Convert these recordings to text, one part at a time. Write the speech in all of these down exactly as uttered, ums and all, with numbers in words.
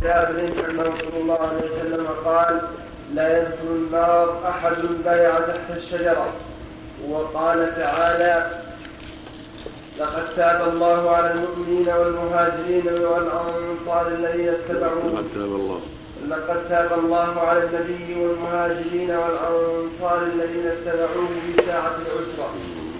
جابر أن رسول الله عليه وسلم قال لا يدخل النار أحد بايع تحت الشجرة. وقال تعالى لقد تاب الله على المؤمنين والمهاجرين والأنصار الذين اتبعوه لقد تاب الله لقد تاب الله على النبي والمهاجرين والأنصار الذين اتبعوه في ساعة العسرة.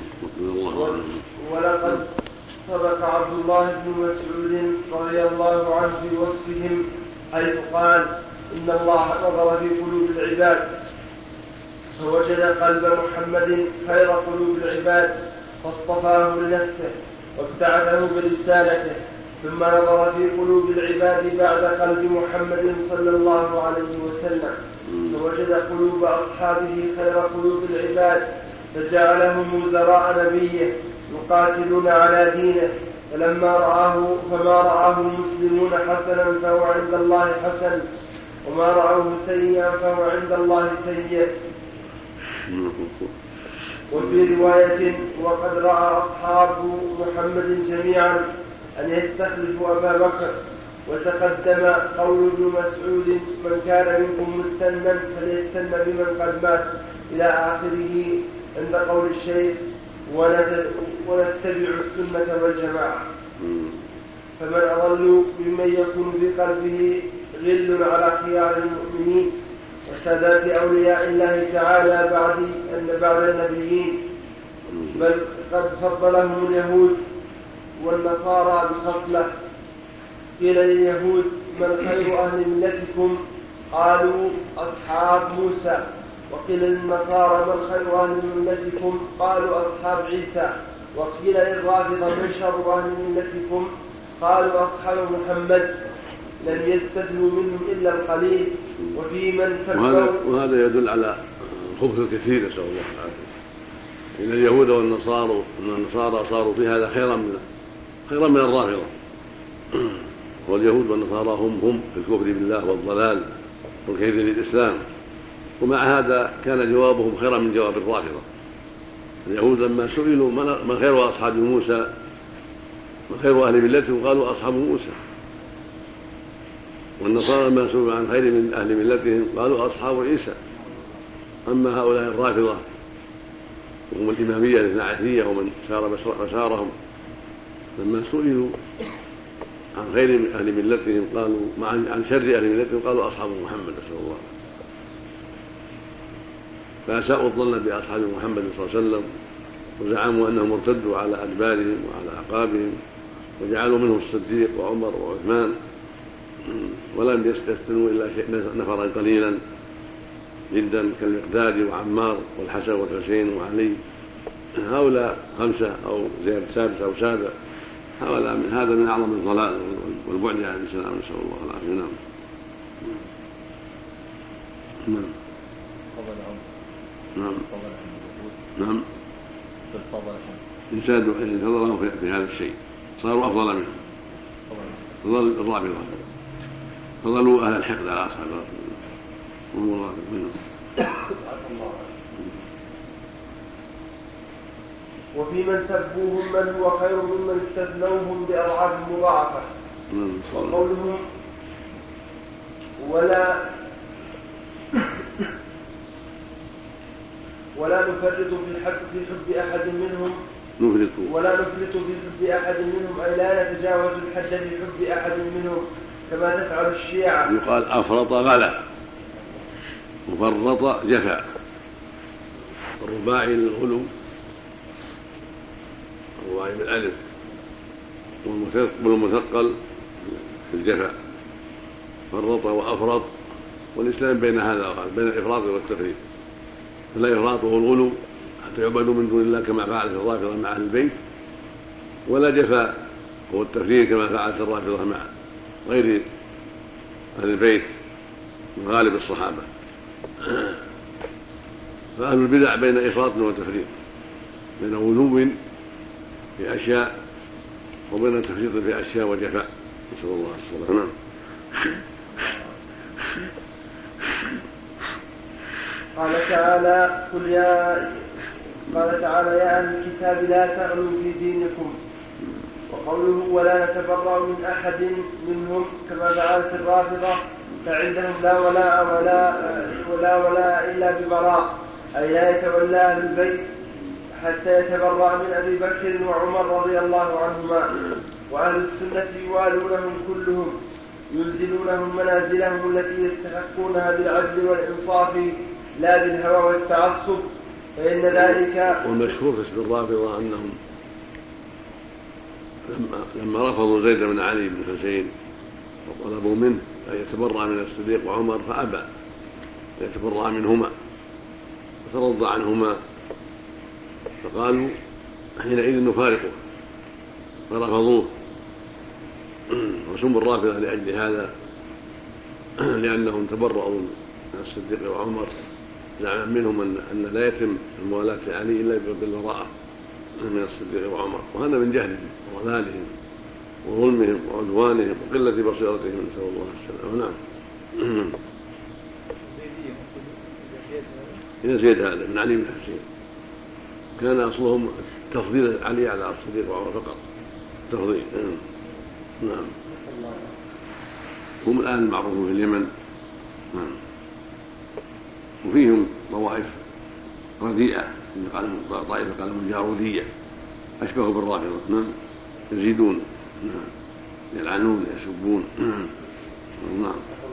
ولقد صدق عبد الله بن مسعود رضي الله عنه في وصفهم حيث قال إن الله نظر في قلوب العباد فوجد قلب محمد خير قلوب العباد فاصطفاه لنفسه وابتعثه برسالته، ثم نظر في قلوب العباد بعد قلب محمد صلى الله عليه وسلم فوجد قلوب أصحابه خير قلوب العباد فجعلهم وزراء نبيه يقاتلون على دينه، فلما رآه فما رآه المسلمون حسنا فهو عند الله حسن، وما رأوه سيئا فهو عند الله سيء. وفي رواية وقد رأى أصحاب محمد جميعا أن يستخلفوا أبا بكر. وتقدم قول ابن مسعود من كان منكم مستنا فليستن بمن قد مات إلى آخره عند قول الشيخ ونتبع السنة والجماعة. فمن أضل ممن يكون في قلبه غل على خيار المؤمنين وسادات أولياء الله تعالى بعد أن بعد النبيين، بل قد فضلهم اليهود والنصارى بخصلة. قيل لليهود من خير أهل ملتكم؟ قالوا أصحاب موسى. وقيل للنصارى من خير أهل ملتكم؟ قالوا أصحاب عيسى. وقيل للرافضة من شر أهل ملتكم؟ قالوا أصحاب محمد. لم يستثنوا منهم إلا القليل. وفي من وهذا, وهذا يدل على خبث الكثير، نسأل الله العافية. إن اليهود والنصارى النصارى صاروا في هذا خيرا من خيرا من الرافضة. واليهود والنصارى هم هم في الكفر بالله والضلال والكيد للإسلام، ومع هذا كان جوابهم خيرا من جواب الرافضة. اليهود لما سئلوا من خير أصحاب موسى من خير أهل ملتهم؟ قالوا أصحاب موسى. والنصارى لما سئلوا عن خير من أهل ملتهم قالوا أصحاب عيسى. أما هؤلاء الرافضة وهم الإمامية الاثنا عشرية ومن سار مسارهم لما سئلوا عن خير أهل ملتهم قالوا عن شر أهل ملتهم قالوا أصحاب محمد صلى الله عليه وسلم. فأساءوا الظن بأصحاب محمد صلى الله عليه وسلم وزعموا أنهم ارتدوا على أدبارهم وعلى أعقابهم وجعلوا منهم الصديق وعمر وعثمان، ولم يستثنوا إلا نفرا قليلا جدا كالمقداد وعمار والحسن والحسين وعلي. هؤلاء خمسة أو زيادة سادس أو سابع، هؤلاء من هذا من أعظم الضلال والبعد عن الإسلام، نسأل الله العافية. نعم. نعم. نعم. نعم. إن سادوا إن فضلهم في هذا الشيء صاروا أفضل منهم. فضل الرافضة فضلوا أهل الحقد على أصحاب رسول الله وهم الرافضة منهم. وفي من سبوهم من هو خير ممن استثنوهم بأضعاف مضاعفة. وقولهم ولا ولا نفرط في حب في حب أحد منهم نفرط ولا نفرط في حب أحد منهم أي لا نتجاوز الحد في حب أحد منهم كما تفعل الشيعة. يقال أفرط غلا مفرط جفا. الرباعي للغلو الرباعي بالألف والمثقل في الجفا فرط وأفرط، والإسلام بين هذا بين الإفراط والتفريط. فلا إفراطه الغلو حتى يعبدوا من دون الله كما فعلت الرافضة مع أهل البيت، ولا جفا هو التفريط كما فعلت الرافضة مع غير أهل البيت من غالب الصحابة. فأهل البدع بين إفراط وتفريط، بين غلو في أشياء وبين تفريط في أشياء وجفاء، نسأل الله السلامة. نعم. قال تعالى قل يا قال تعالى يا أهل الكتاب لا تغلوا في دينكم. وقوله ولا نتبرأ من أحد منهم كما فعلت الرافضة فعندهم لا ولاء ولا ولا ولاء إلا ببراء، أي لا يتولى أهل البيت حتى يتبرأ من أبي بكر وعمر رضي الله عنهما. وأهل السنة يوالونهم كلهم ينزلونهم منازلهم التي يستحقونها بالعدل والإنصاف لا بالهوى والتعصب، فإن ذلك. والمشهور في اسم الرافضة أنهم لما, لما رفضوا زيد بن علي بن حسين وطلبوا منه أن يتبرأ من الصديق وعمر فأبى أن يتبرأ منهما فترضى عنهما، فقالوا حينئذ نفارقه فرفضوه. وسموا الرافضة لأجل هذا لأنهم تبرؤوا من الصديق وعمر زعما منهم أن لا يتم الموالاة لعلي إلا بالبراءة من الصديق وعمر، وهذا من جهلهم وضلالهم وظلمهم وعدوانهم وقلة بصيرتهم نسأل الله السلامة. نعم. يزيد هذا من علي بن حسين كان أصلهم تفضيل علي على الصديق وعمر فقط تفضيل. نعم. هم الآن المعروفون في اليمن. نعم. وفيهم طوائف رديئة طائفة قالوا الجارودية أشبه بالرافضة. نعم. يزيدون. نعم. يلعنون يسبون. نعم.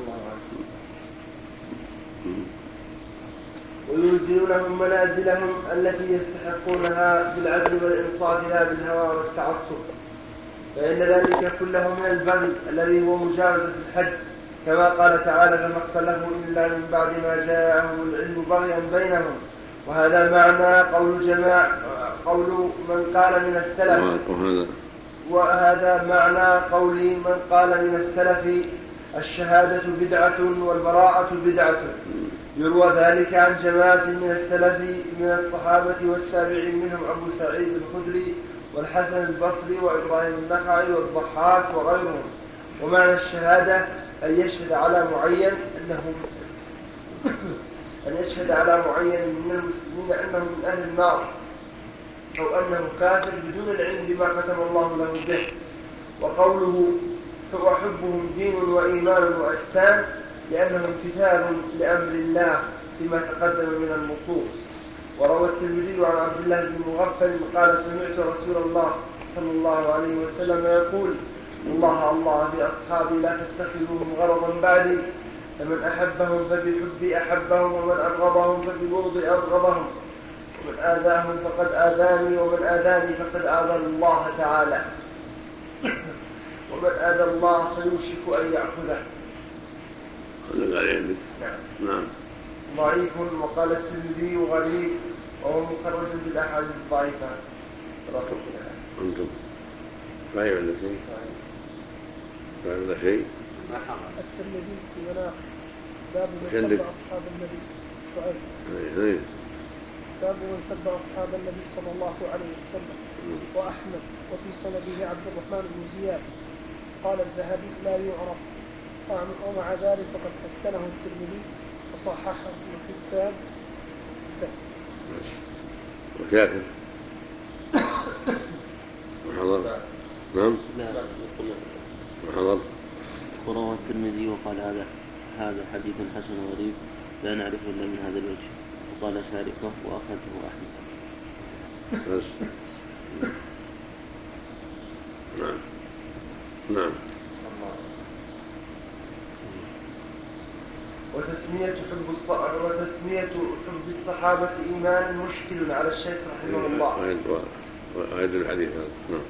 وينزلونهم منازلهم التي يستحقونها بالعدل والإنصاف لا بالهوى والتعصب، فإن ذلك كله من البغي الذي هو مجاوزة الحد، كما قال تعالى فما اختلفوا إلا من بعد ما جاءهم العلم بغيا بينهم. وهذا معنى قول جماع قول من قال من السلف وهذا معنى قول من قال من السلف الشهادة بدعة والبراءة بدعة. يروى ذلك عن جماعة من السلف من الصحابة والتابعين منهم أبو سعيد الخدري والحسن البصري وإبراهيم النخعي والضحاك وغيرهم. ومعنى الشهادة أن يشهد على معين أنه أن يشهد على معين من المسلمين أنه من أهل النار أو أنه كافر بدون العلم بما ختم الله له به. وقوله فأحبهم دين وإيمان وإحسان لأنه امتثال لأمر الله فيما تقدم من النصوص. وروى الترمذي عن عبد الله بن مغفل قال سمعت رسول الله صلى الله عليه وسلم يقول الله الله بأصحابي لا تتخذوهم غرضا بعدي، فمن أحبهم فبحبي أحبهم ومن أبغضهم فببغضي أبغضهم، ومن آذاهم فقد آذاني ومن آذاني فقد آذى الله تعالى، ومن آذى الله فيوشك أن يأخذه. نعم. نعم. ضعيف. وقال الترمذي غريب وهو مخرج بالأحاديث الضعيفة. أنتم طيب ولا شيء؟ طيب ولا شيء؟ الترمذي في مناقب باب من سب أصحاب النبي سؤال باب من سب أصحاب النبي صلى الله عليه وسلم. وأحمد وفي سنده عبد الرحمن بن زياد قال الذهبي لا يعرف، ومع ذلك فقد حسنه الترمذي وصححه ابن حبان. وكاتب وحضر. نعم. وحضر. وروى الترمذي وقال هذا هذا حديث حسن غريب لا نعرفه إلا من هذا الوجه، وقال شاركه وأخذه أحمد. بس. نعم. نعم. وتسمية حب الصحابة وتسمية حب الصحابة إيمان مشكل على الشيخ رحمه الله. وعيد الحديث هذا. نعم.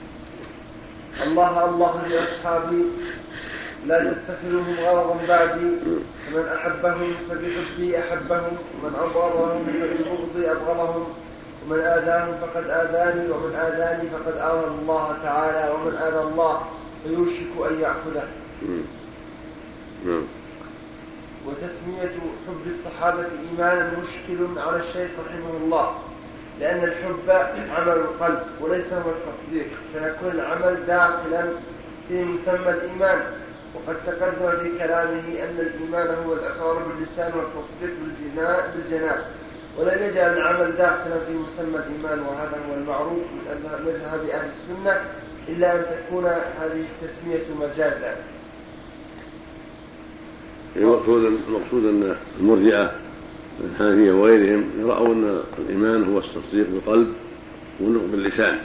الله الله لأصحابي لا تتخذوهم غرضا بعدي، ومن أحبهم فبحبي أحبهم، ومن أبغضهم فببغضي أبغضهم، ومن آذاهم فقد آذاني، ومن آذاني فقد آذى الله تعالى، ومن آذى الله فيوشك أن يأخذه. نعم. وتسمية حب الصحابة إيمانا مشكل على الشيخ رحمه الله، لأن الحب عمل القلب وليس هو التصديق، فيكون العمل داخلا في مسمى الإيمان. وقد تقدم في كلامه أن الإيمان هو الإقرار باللسان والتصديق بالجنان، ولم يجعل العمل داخلا في مسمى الإيمان، وهذا هو المعروف من مذهب أهل السنة إلا أن تكون هذه التسمية مجازا. المقصود المقصود أن المرجئة الحنفية وغيرهم يرون أن الإيمان هو التصديق بالقلب والنطق باللسان،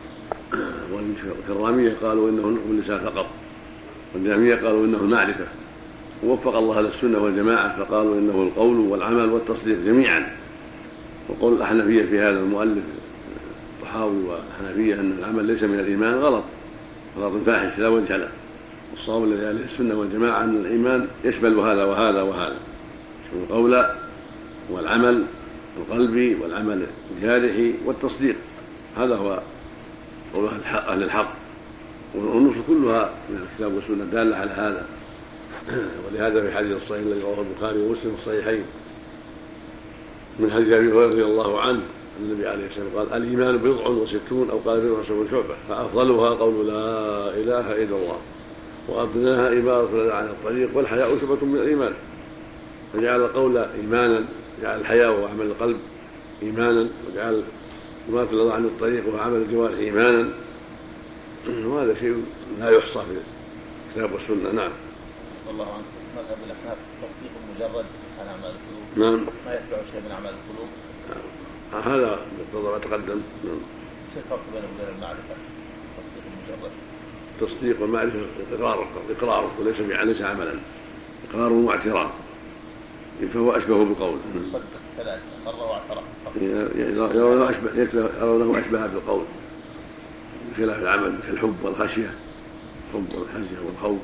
والكرامية قالوا إنه النطق باللسان فقط، والجهمية قالوا إنه المعرفة، ووفق الله للسنة والجماعة فقالوا إنه القول والعمل والتصديق جميعا. وقول الأحنفية في هذا المؤلف الطحاوي والحنفية أن العمل ليس من الإيمان غلط، غلط فاحش لا وجه له. الصواب الذي عليه السنة والجماعة أن الإيمان يشمل هذا وهذا وهذا، يشمل القول والعمل القلبي والعمل الجارحي والتصديق، هذا هو قول أهل الحق. والنصوص كلها من الكتاب والسنة دالة على هذا، ولهذا في حديث الصحيح الذي رواه البخاري ومسلم في الصحيحين من حديث أبي هريرة رضي الله عنه النبي عليه الصلاة والسلام قال: الإيمان بضع وستون، أو قال بضع وسبعون شعبة، فأفضلها قول لا إله إلا الله، وأدناها إبارة عن الطريق، والحياء شعبة من الإيمان. فجعل القول إيمانا، جعل الحياء وعمل القلب إيمانا، وجعل إبارة عن الطريق وعمل الجوارح إيمانا، وهذا شيء لا يحصى في الكتاب والسنة. نعم. والله عنك مذهب الأحناف تصديق مجرد عن أعمال القلوب، نعم، ما يتبع شيء من أعمال القلوب. نعم. هذا بالضبط ما تقدم. نعم. شو الفرق بينه وبين المعرفة؟ تصديق مجرد تصديق والمعرفة إقرار إقرار وليس ليس عملا، إقرار واعتراف، فهو أشبه بالقول. صدق ثلاثة أقر واعترف، يرونه أشبه يرونه أشبه بالقول بخلاف العمل كالحب والخشية، الحب والخشية والخوف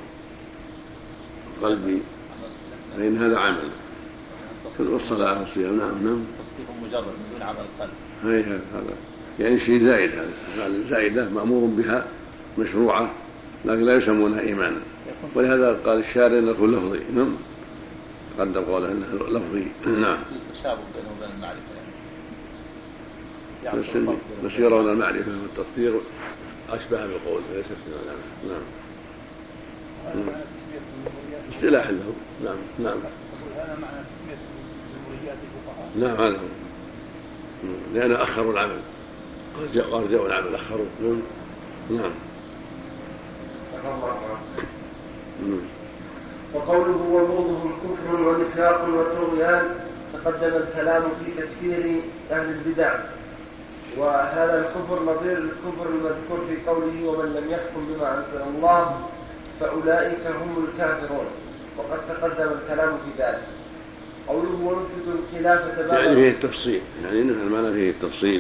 قلبي، فإن هذا عمل والصلاة والصيام. نعم نعم. تصديق مجرد من دون عمل القلب، هي هذا يعني شيء زائد، هذا أفعال زائدة مأمور بها مشروعة لكن لا يسمونها إيمانا، ولهذا قال الشارع أنه لفظي. نعم، تقدم قوله أنه لفظي. نعم. تشابه بينه وبين المعرفة يعني، بس يرون المعرفة والتصديق أشبه بالقول ليس بالعمل. نعم. اصطلاح له. نعم نعم. هذا معنى تسمية المرجئة الفقهاء. نعم هذا هو، لأن أخروا العمل، أرجعوا العمل أخروا. نعم نعم. وقوله وبغضه الكفر ونفاق وطغيان، تقدم الكلام في تكفير أهل البدع، وهذا الكفر نظير الكفر المذكور في قوله ومن لم يحكم بما أنزل الله فأولئك هم الكافرون، وقد تقدم الكلام في ذلك. قوله ونثبت الخلافة بعد يعني فيه التفصيل، يعني إنه المعنى فيه التفصيل،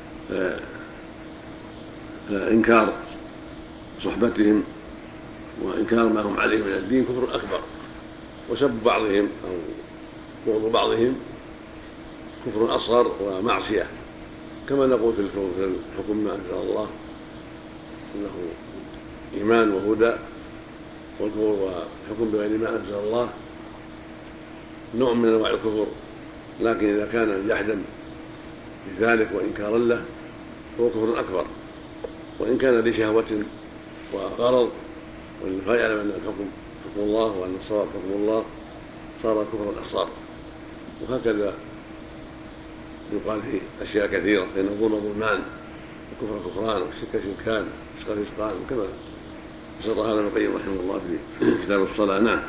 إنكار صحبتهم وإنكار ما هم عليه من الدين كفر أكبر، وسب بعضهم أو بغض بعضهم كفر أصغر ومعصية، كما نقول في الحكم ما أنزل الله أنه إيمان وهدى، والكفر والحكم بغير ما أنزل الله نوع من أنواع الكفر، لكن إذا كان جحدا بذلك وإنكارا له فهو كفر أكبر، وإن كان لشهوة وغرض وللغاية يعلم أن الحكم حكم الله وأن الصواب حكم الله صار كفرا أصغر. وهكذا يقال في أشياء كثيرة، فإن الظلم ظلمان، الكفر كفران، والشرك شركان، والفسق فسقان، كما بسط هذا ابن القيم رحمه الله في كتاب الصلاة. نعم.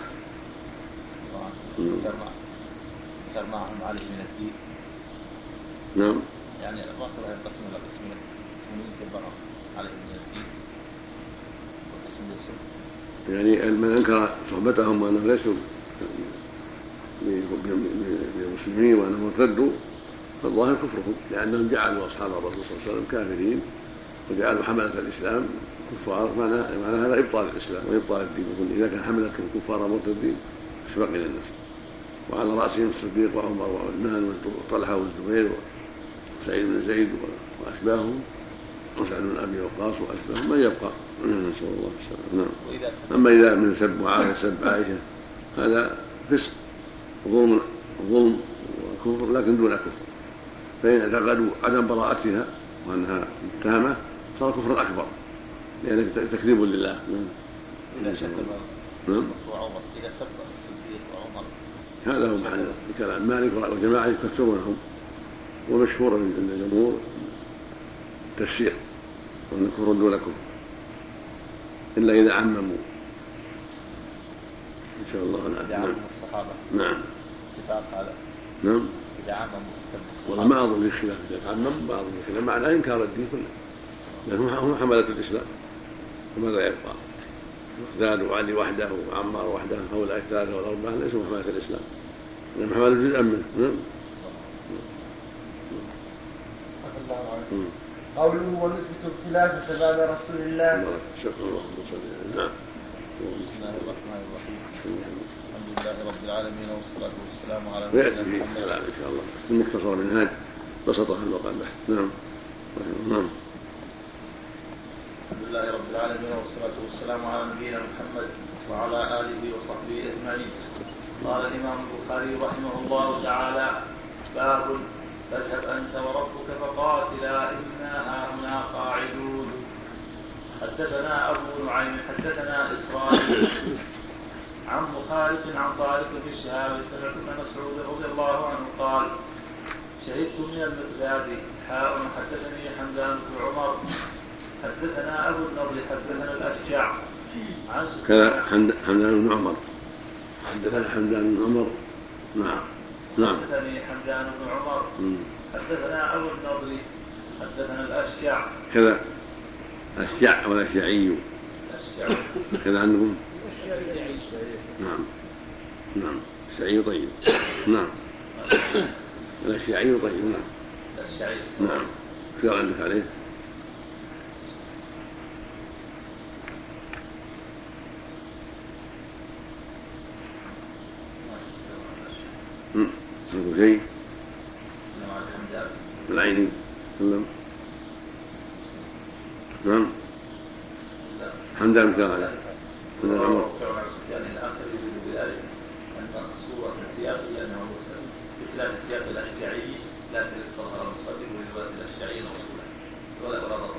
ذكر معهم عليه من الدين. نعم. يعني الرافضة ينقسم إلى قسمين، قسم ينكر عليه من الدين وقسم يسب. يعني من أنكر صحبتهم وأنهم ليسوا بالمسلمين وأنهم ارتدوا فالظاهر كفرهم، لأنهم جعلوا أصحاب الرسول صلى الله عليه وسلم كافرين وجعلوا حملة الإسلام كفار، معنى هذا إبطال الإسلام وإبطال الدين. إذا كان حملة كفار مرتدين ايش بقي للناس؟ وعلى رأسهم الصديق وعمر وعثمان وطلحة والزبير وسعيد بن زيد وأشباههم وسعد بن أبي وقاص وأشباههم من يبقى، نسأل الله السلامة. نعم. أما إذا من سب معاوية سب عائشة هذا فسق وظلم ظلم وكفر لكن دون كفر، فإن اعتقدوا عدم براءتها وأنها متهمة صار كفر أكبر لأنه تكذيب لله. نعم. إذا سب نعم. وعمر إذا سب الصديق وعمر هذا هو محل كلام مالك وجماعة يكفرونهم، ومشهور عند الجمهور تفسير وأن كفر دون كفر، إلا إذا عمموا إن شاء الله. إذا عمموا الصحابة. نعم. اتفاق هذا. نعم. إذا عمموا الصحابة. والله ما أظن في خلاف، إذا عمم ما أظن في خلاف، معناه إنكار الدين كله، لأنهم هم حملة الإسلام، وماذا يبقى؟ مقداد وعلي وحده وعمار وحده، هؤلاء الثلاثة والأربعة ليسوا حملة الإسلام، إنما حملوا جزءا منه. نعم. قوله ونثبت الخلافة بعد رسول الله. شكرا الله. نعم. بسم الله الرحمن الرحيم. الحمد لله رب العالمين والصلاة والسلام على ويأتي فيه كلام إن شاء الله المختصر منهاج بسطها الوقع بحث. نعم. نعم. الحمد لله رب العالمين والصلاة والسلام على نبينا محمد وعلى آله وصحبه أجمعين. قال الإمام البخاري رحمه الله تعالى: باب فاذهب أنت وربك فقاتلا إنا هاهنا قاعدون. حدثنا أبو نعيم حدثنا إسرائيل عن مخالف عن طارق بن شهاب سمعت ابن مسعود رضي الله عنه قال: شهدت من المقداد حاء حدثني حمدان بن عمر حدثنا أبو النضر حدثنا الأشجع عن كذا حمدان بن عمر حدثنا حمدان بن عمر. نعم. نعم. حدثني حمدان بن عمر حدثنا أبو النضر حدثنا الأشجع كذا الأشجع والأشجعي كذا عندهم. نعم. نعم. الشعي طيب. نعم. الأشجعي طيب. نعم. الأشجعي. نعم. شو عندك عليه؟ نقول شيء العيني سلم. نعم. حمدان بن شهاب من العمر يعني الآخر يريد بذلك أن صورة سياقية أنه مرسل بخلاف سياق الأشجعي، لكن استظهر المصدق برواية الأشجعي رسولا ولا غرض.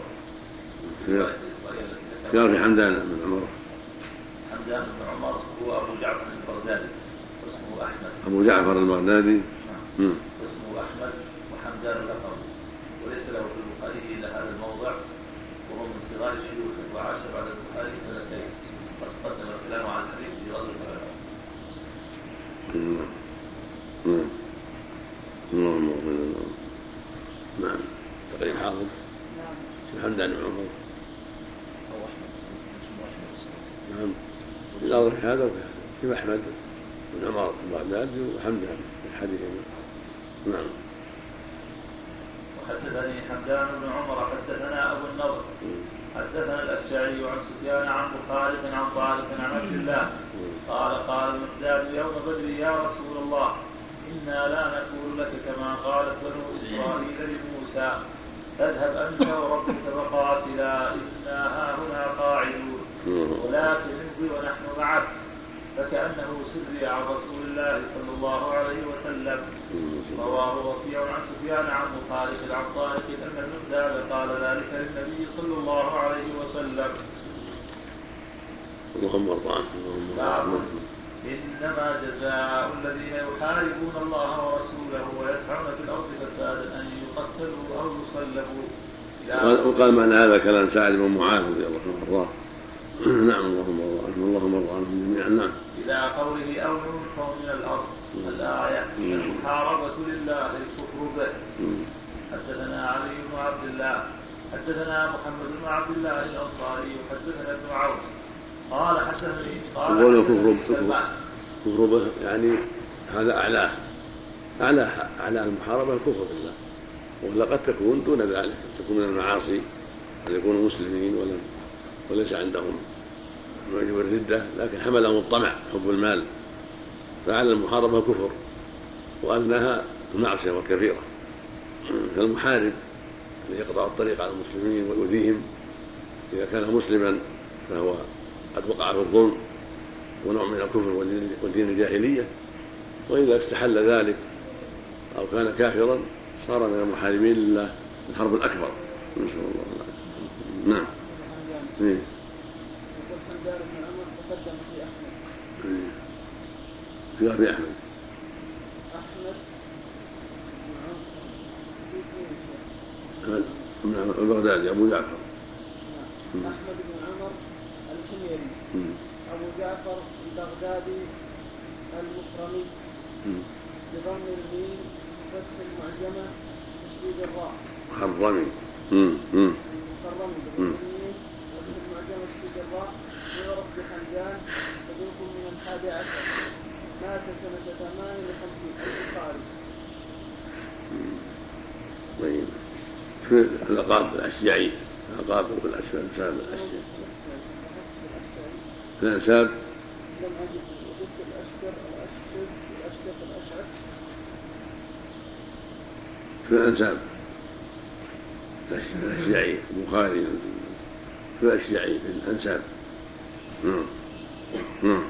سياق حمدان بن عمر. حمدان بن عمر هو أبو جعفر البغدادي واسمه أحمد. أبو جعفر البغدادي. نعم. واسمه أحمد وحمدان الأقرب، وليس له في البخاري إلا هذا الموضع، وهو من صغار شيوخه وعاش بعد البخاري سنتين. قد قدم الكلام عن الحديث في غزوة العراق. نعم. اللهم اغفر لنا. نعم. تقريب حافظ. نعم. حمدان بن عمر. أو أحمد. اسمه أحمد. نعم. الأمر في هذا وفي هذا، في أحمد بن عمر البغدادي وحمدان في حديثهما. نعم. وحدثني حمدان بن عمر حدثنا أبو النضر حدثنا الأشجعي عن سفيان عن مخالف عن طارق عن عبد الله قال: قال المقداد يوم بدر: يا رسول الله، إنا لا نقول لك كما قالت بنو إسرائيل لموسى: فاذهب أنت وربك فقاتلا إنا هاهنا قاعدون، ولكن امضي ونحن معك. فكأنه سري عن رسول الله صلى الله عليه وسلم. رواه وكيع عن سفيان عن مخالف عن طارق أن المقداد قال ذلك للنبي صلى الله عليه وسلم. اللهم ارضى عنه. إنما جزاء الذين يحاربون الله ورسوله ويسعون في الأرض فسادا أن يقتلوا أو يصلبوا. وقال معنى هذا كلام سعد بن معاذ رضي الله عنه وارضاه. نعم. اللهم ارضى عنه. اللهم ارضى عنهم جميعا. نعم. إلى قوله أو ينفوا من الأرض. الآية: المحاربة لله الكفر به. حدثنا علي بن عبد الله حدثنا محمد بن عبد الله الأنصاري حدثنا ابن عون قال حدثني قال كفر به يعني هذا أعلاه أعلاه أعلاه المحاربة الكفر بالله، ولا قد تكون دون ذلك، تكون من المعاصي أن يكونوا مسلمين ولم وليس عندهم موجب الردة، لكن حملهم الطمع حب المال، فعلى المحاربة كفر وأنها المعصية والكبيرة. فالمحارب الذي يقطع الطريق على المسلمين ويؤذيهم إذا كان مسلما فهو قد وقع في الظلم ونوع من الكفر ودين الجاهلية، وإذا استحل ذلك أو كان كافرا صار من المحاربين لله الحرب الأكبر. إن شاء الله. نعم. إيه. في أبي أحمد أحمد بن البغدادي أبو جعفر. أحمد بن عمر الحميري. أبو جعفر البغدادي المكرمي بضم الميم فتح المعجمة تشديد الراء. خرمي. مكرمي بضم الميم فتح المعجمة تشديد الراء. ويعرف بحمدان صدوق من الحادي عشر مات سنة ثمان وخمسين البخاري. طيب في الألقاب الأشجعي الألقاب والأسباب الأنساب الأشجعي في الأنساب لم أجد وجدت الأشكر الأشد الأشدق الأشعث في الأنساب الأشجعي البخاري في الأشجعي في الأنساب. نعم نعم.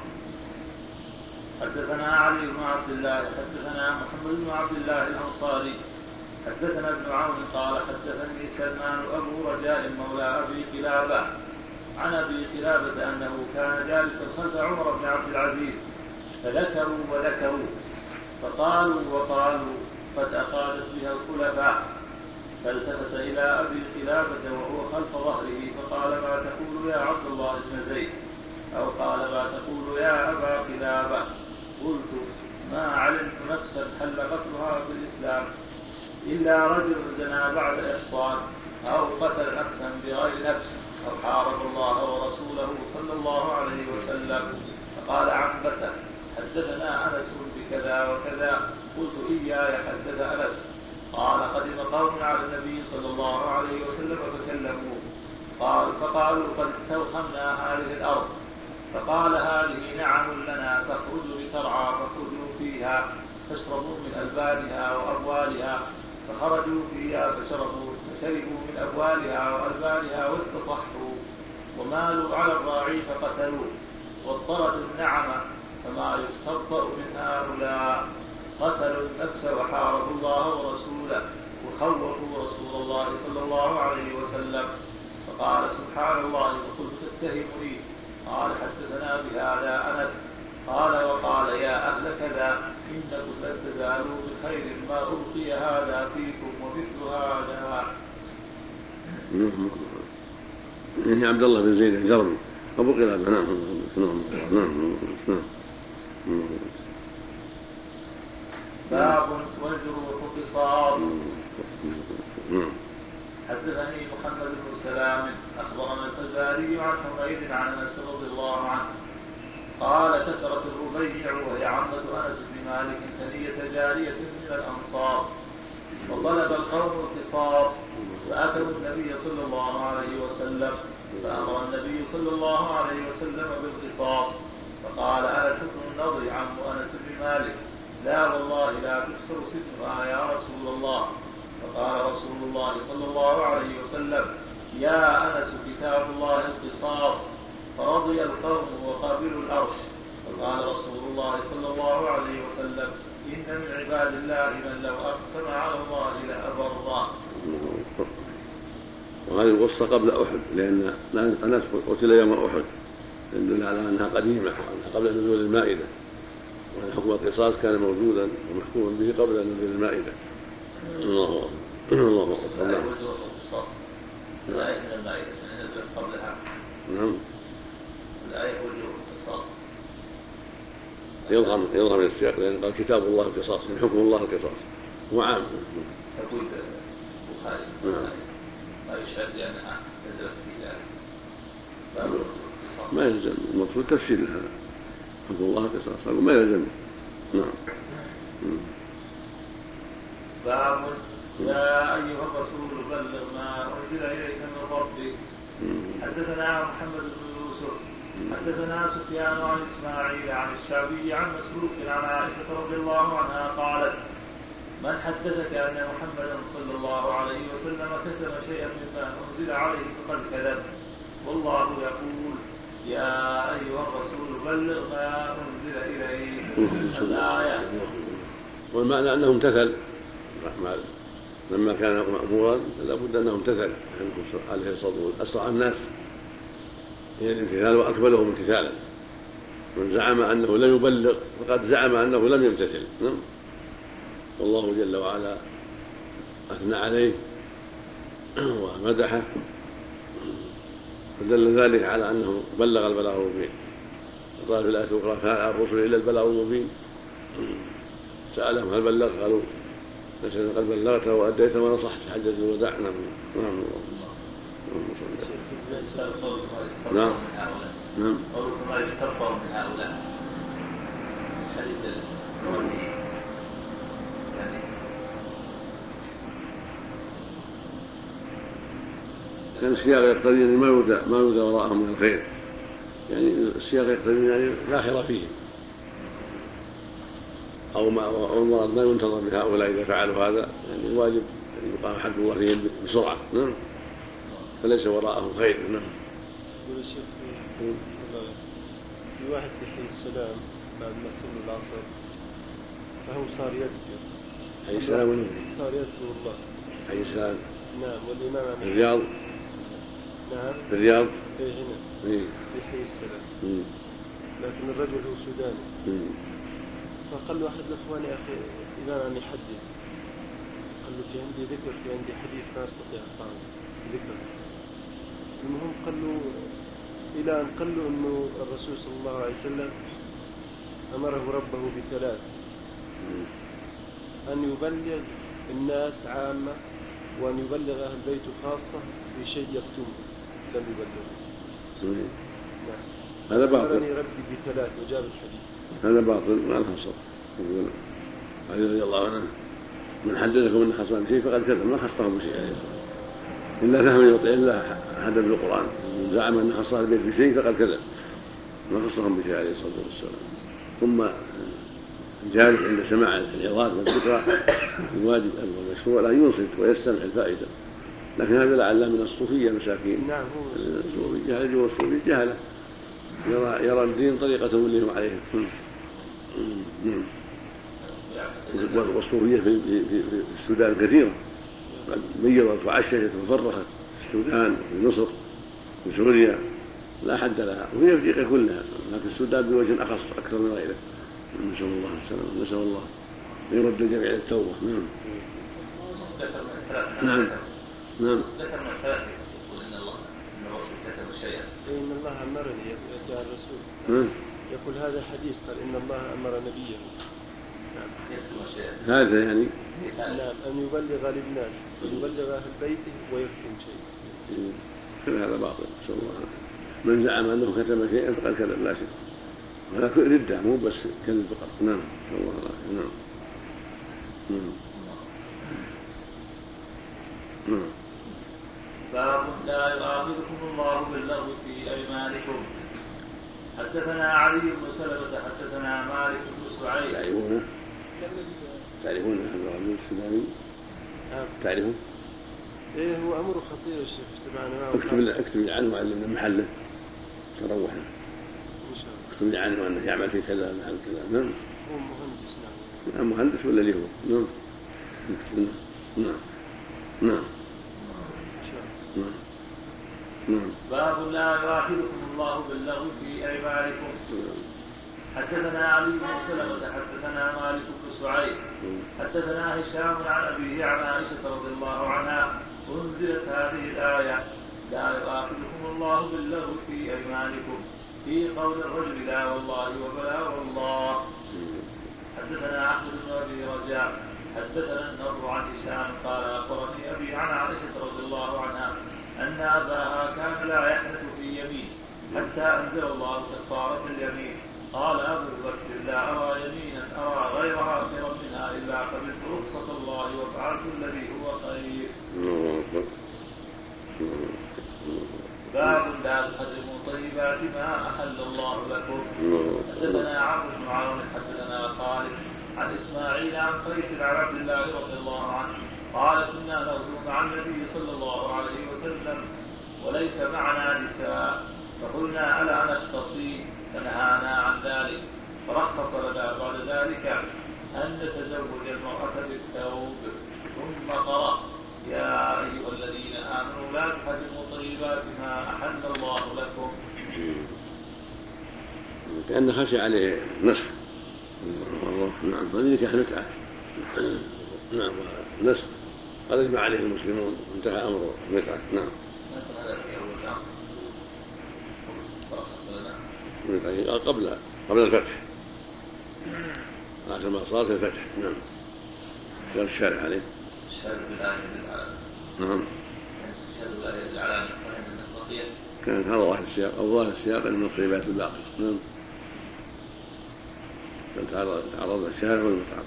حدثنا علي بن عبد الله حدثنا محمد بن عبد الله الأنصاري حدثنا ابن عون قال حدثني سلمان أبو رجاء مولى أبي قلابة عن أبي قلابة أنه كان جالسا خلف عمر بن عبد العزيز فذكروا وذكروا فقالوا وقالوا قد أقادت بها الخلفاء فالتفت إلى أبي قلابة وهو خلف ظهره فقال ما تقول يا عبد الله بن زيد أو قال ما تقول يا أبا قلابة قلت ما علمت نفسا حل قتلها في الإسلام إلا رجل زنى بعد إحصان أو قتل نفسا بغير نفس أو حارب الله ورسوله صلى الله عليه وسلم. فقال عنبسة حدثنا أنس بكذا وكذا قلت إياي حدث أنس. قال قدم قوم على النبي صلى الله عليه وسلم فكلموه قال فقالوا قد استوخمنا هذه الأرض فقال هذه نعم لنا تخرج لترعى فخرجوا فيها فاشربوا من ألبانها وأبوالها فخرجوا فيها فشربوا فشربوا من أبوالها وألبانها واستصحوا ومالوا على الراعي فقتلوه واضطردوا النعمة فما يستبطأ من هؤلاء قتلوا النفس وحاربوا الله ورسوله وخوفوا رسول الله صلى الله عليه وسلم. فقال سبحان الله فقلت تتهمني قال حدثنا بهذا أنس قال وقال يا أهل كذا إنكم لن تزالوا بخير ما ألقي هذا فيكم ومثل هذا. يعني عبد الله بن زيد الجرمي أبو قلابة. نعم نعم نعم نعم. باب والجروح قصاص. حدثني محمد بن سلام أخبرنا الفزاري عن حميد عن أنس رضي الله عنه قال كسرت الربيع وهي عمة أنس بن مالك ثنية جارية من الأنصار وطلب القوم القصاص فأتوا النبي صلى الله عليه وسلم فأمر النبي صلى الله عليه وسلم بالقصاص. فقال أنس بن النضر عم أنس بن مالك لا والله لا تكسر سترها يا رسول الله. فقال رسول الله صلى الله عليه وسلم يا أنس كتاب الله القصاص فرضي القوم وقابلوا الأرش. فقال رسول الله صلى الله عليه وسلم إن من عباد الله من لو أقسم على الله لأبره. وهذه القصة قبل أحد لأن أنس قتل يوم أحد يدل على أنها قديمة وأنها قبل نزول المائدة وأن حكم القصاص كان موجودا ومحكوما به قبل نزول المائدة. الله الله لا يوجد القصاص لا يوجد المائدة نزلت قبلها. نعم لا يوجد القصاص يظهر يظهر من السياق لأن قال كتاب الله القصاص من حكم الله القصاص هو عام. يقول البخاري ما يشهد لأنها نزلت في ذلك ما يلزم المقصود تفسير لها حكم الله القصاص أقول ما يلزم. نعم. باب يا أيها الرسول بلغ ما أنزل إليك من ربك. حدثنا محمد بن يوسف حدثنا سفيان عن إسماعيل عن الشعبي عن مسروق عن عائشة رضي الله عنها قالت من حدثك أن محمدا صلى الله عليه وسلم كتم شيئا مما أنزل عليه فقد كذب والله يقول يا أيها الرسول بلغ ما أنزل إليك. الآية. والمعنى أنه امتثل لما كان مأمورا لابد أنه امتثل عليه الصلاة والسلام أسرع الناس هي الامتثال وأكملهم امتثالا. من زعم أنه لم يبلغ فقد زعم أنه لم يمتثل. نعم. والله جل وعلا أثنى عليه ومدحه فدل ذلك على أنه بلغ البلاغ المبين. وقال في الآية الأخرى فهل على الرسل إلا البلاغ المبين. سألهم هل بلغ؟ قالوا نشهد قد بلغت وأديت ونصحت حجة الوداع. نعم نعم نعم نعم قولكم ما يستغفر من هؤلاء حديث الروحي يعني كان السياق يقتضي ما يودى ما يودى وراءهم من الخير، يعني السياق يقتضي يعني لا خير فيه أو ما أو ما ينتظر بهؤلاء إذا فعلوا هذا، يعني الواجب أن يقام حد الله فيهم بسرعة. نعم فليس وراءهم خير. نعم. يقول الشيخ في واحد في حي السلام بعد ما صلى العصر فهو صار يذكر حي السلام صار يذكر الله. حي السلام نعم. والإمام في الرياض. نعم في الرياض في هنا إيه. في حي السلام. مم. لكن الرجل هو سوداني. مم. فقال له أحد الأخوان يا أخي إذا أن يحدث قال له في عندي ذكر في عندي حديث ما أستطيع أفعله ذكر. المهم قال له إلى أن قال له أنه الرسول صلى الله عليه وسلم أمره ربه بثلاث: أن يبلغ الناس عامة، وأن يبلغ أهل بيته خاصة في شيء يكتمه لم يبلغه. نعم. هذا باطل. أمرني ربي بثلاث وجاب الحديث. هذا باطل ما لها صوت. يقول علي رضي الله عنه من حدثكم أن حصل شيء فقد كذب، ما خصهم بشيء عليه الصلاة والسلام إلا فهم يطيع الله حدث بالقرآن. من زعم أن خص البيت بشيء فقد كذب، ما خصهم بشيء عليه الصلاة والسلام. ثم جالس عند سماع العظات والذكرى الواجب والمشروع لا ينصت ويستمع الفائدة، لكن هذا لعله من الصوفية مساكين. نعم. الصوفية جهل والصوفية جهلة يرى يرى الدين طريقتهم اللي هم عليها. والصوفية في, في, في السودان كثيرة، ميضت وعششت وفرخت في السودان وفي مصر وفي سوريا لا حد لها، وفي أفريقيا كلها، لكن السودان بوجه أخص أكثر من غيره. نسأل الله السلامة، نسأل الله أن يرد الجميع إلى التوبة. نعم نعم نعم. ذكر من الثلاثة يقول إن الله إن الرسول كتب شيئا. إن الله أمرني يا الرسول. نعم. يقول هذا حديث قال إن الله أمر نبيه. نعم. يكتب شيئا. هذا يعني. نعم أن يبلغ للناس ويبلغ أهل بيته ويكتم شيء. كل هذا باطل. نسأل الله العافية. من زعم أنه كتب شيئا فقد كذب لا شك. وهذا ردة مو بس كذب فقط. نعم. نسأل الله العافية. نعم. نعم. نعم. باب لا يؤاخذكم الله باللغو في أيمانكم. حدثنا علي بن سلمة حدثنا مالك بن سعيد. تعرفونه؟ تعرفون هذا الرجل السوداني؟ تعرفون؟ إيه هو أمر خطير الشيخ اجتمعنا معه. اكتب لي اكتب لي عنه وعلمنا محله تروحنا. إن شاء الله. اكتب لي عنه أنه يعمل في كذا ويعمل كذا. نعم. هو مهندس. نعم. نعم مهندس ولا ليه هو؟ نعم. اكتب. نعم. نعم. نعم. نعم. باب لا يؤاخذكم الله باللغو في أيمانكم. حدثنا علي بن سلمة حدثنا مالك بن سعيد حدثنا هشام عن أبيه عن عائشة رضي الله عنها أنزلت هذه الآية لا يؤاخذكم الله باللغو في أيمانكم في قول الرجل لا والله وبلا والله. حدثنا أحمد بن أبي رجاء حدثنا النضر عن هشام قال أخبرني أبي عن عائشة رضي الله عنها أن أباها كان لا يحنث في يمين حتى أنزل الله كفارة اليمين. قال أبو بكر لا أرى يمينا أرى غيرها خيرا منها إلا قبلت رخصة الله وفعلت الذي هو خير. باب لا تحرموا طيبات ما أحل الله لكم. حدثنا عمرو بن عون حدثنا خالد عن إسماعيل عن قيس عن عبد الله رضي الله عنه قال كنا نغزو مع النبي صلى الله عليه وسلم وليس معنا نساء فقلنا ألا نختصي فنهانا عن ذلك فرخص لنا بعد ذلك أن نتزوج المرأة بالثوب ثم قرأ يا أيها الذين آمنوا لا تحرموا طيبات ما أحل الله لكم. كأن خشي عليه نسخ. نعم فذلك متعة. نعم نسخ هذا يجمع عليه المسلمون انتهى أمر متعة. نعم. قال قبل قبل الفتح آخر ما صار في الفتح. نعم. قال الشارع عليه الشارع بالآية للعلامة. نعم. الشارع بالآية للعلامة وهي كانت هذا واحد السياق أو ظاهر السياق من الطيبات الباقية. نعم. تعرض الشارع والمتعرض.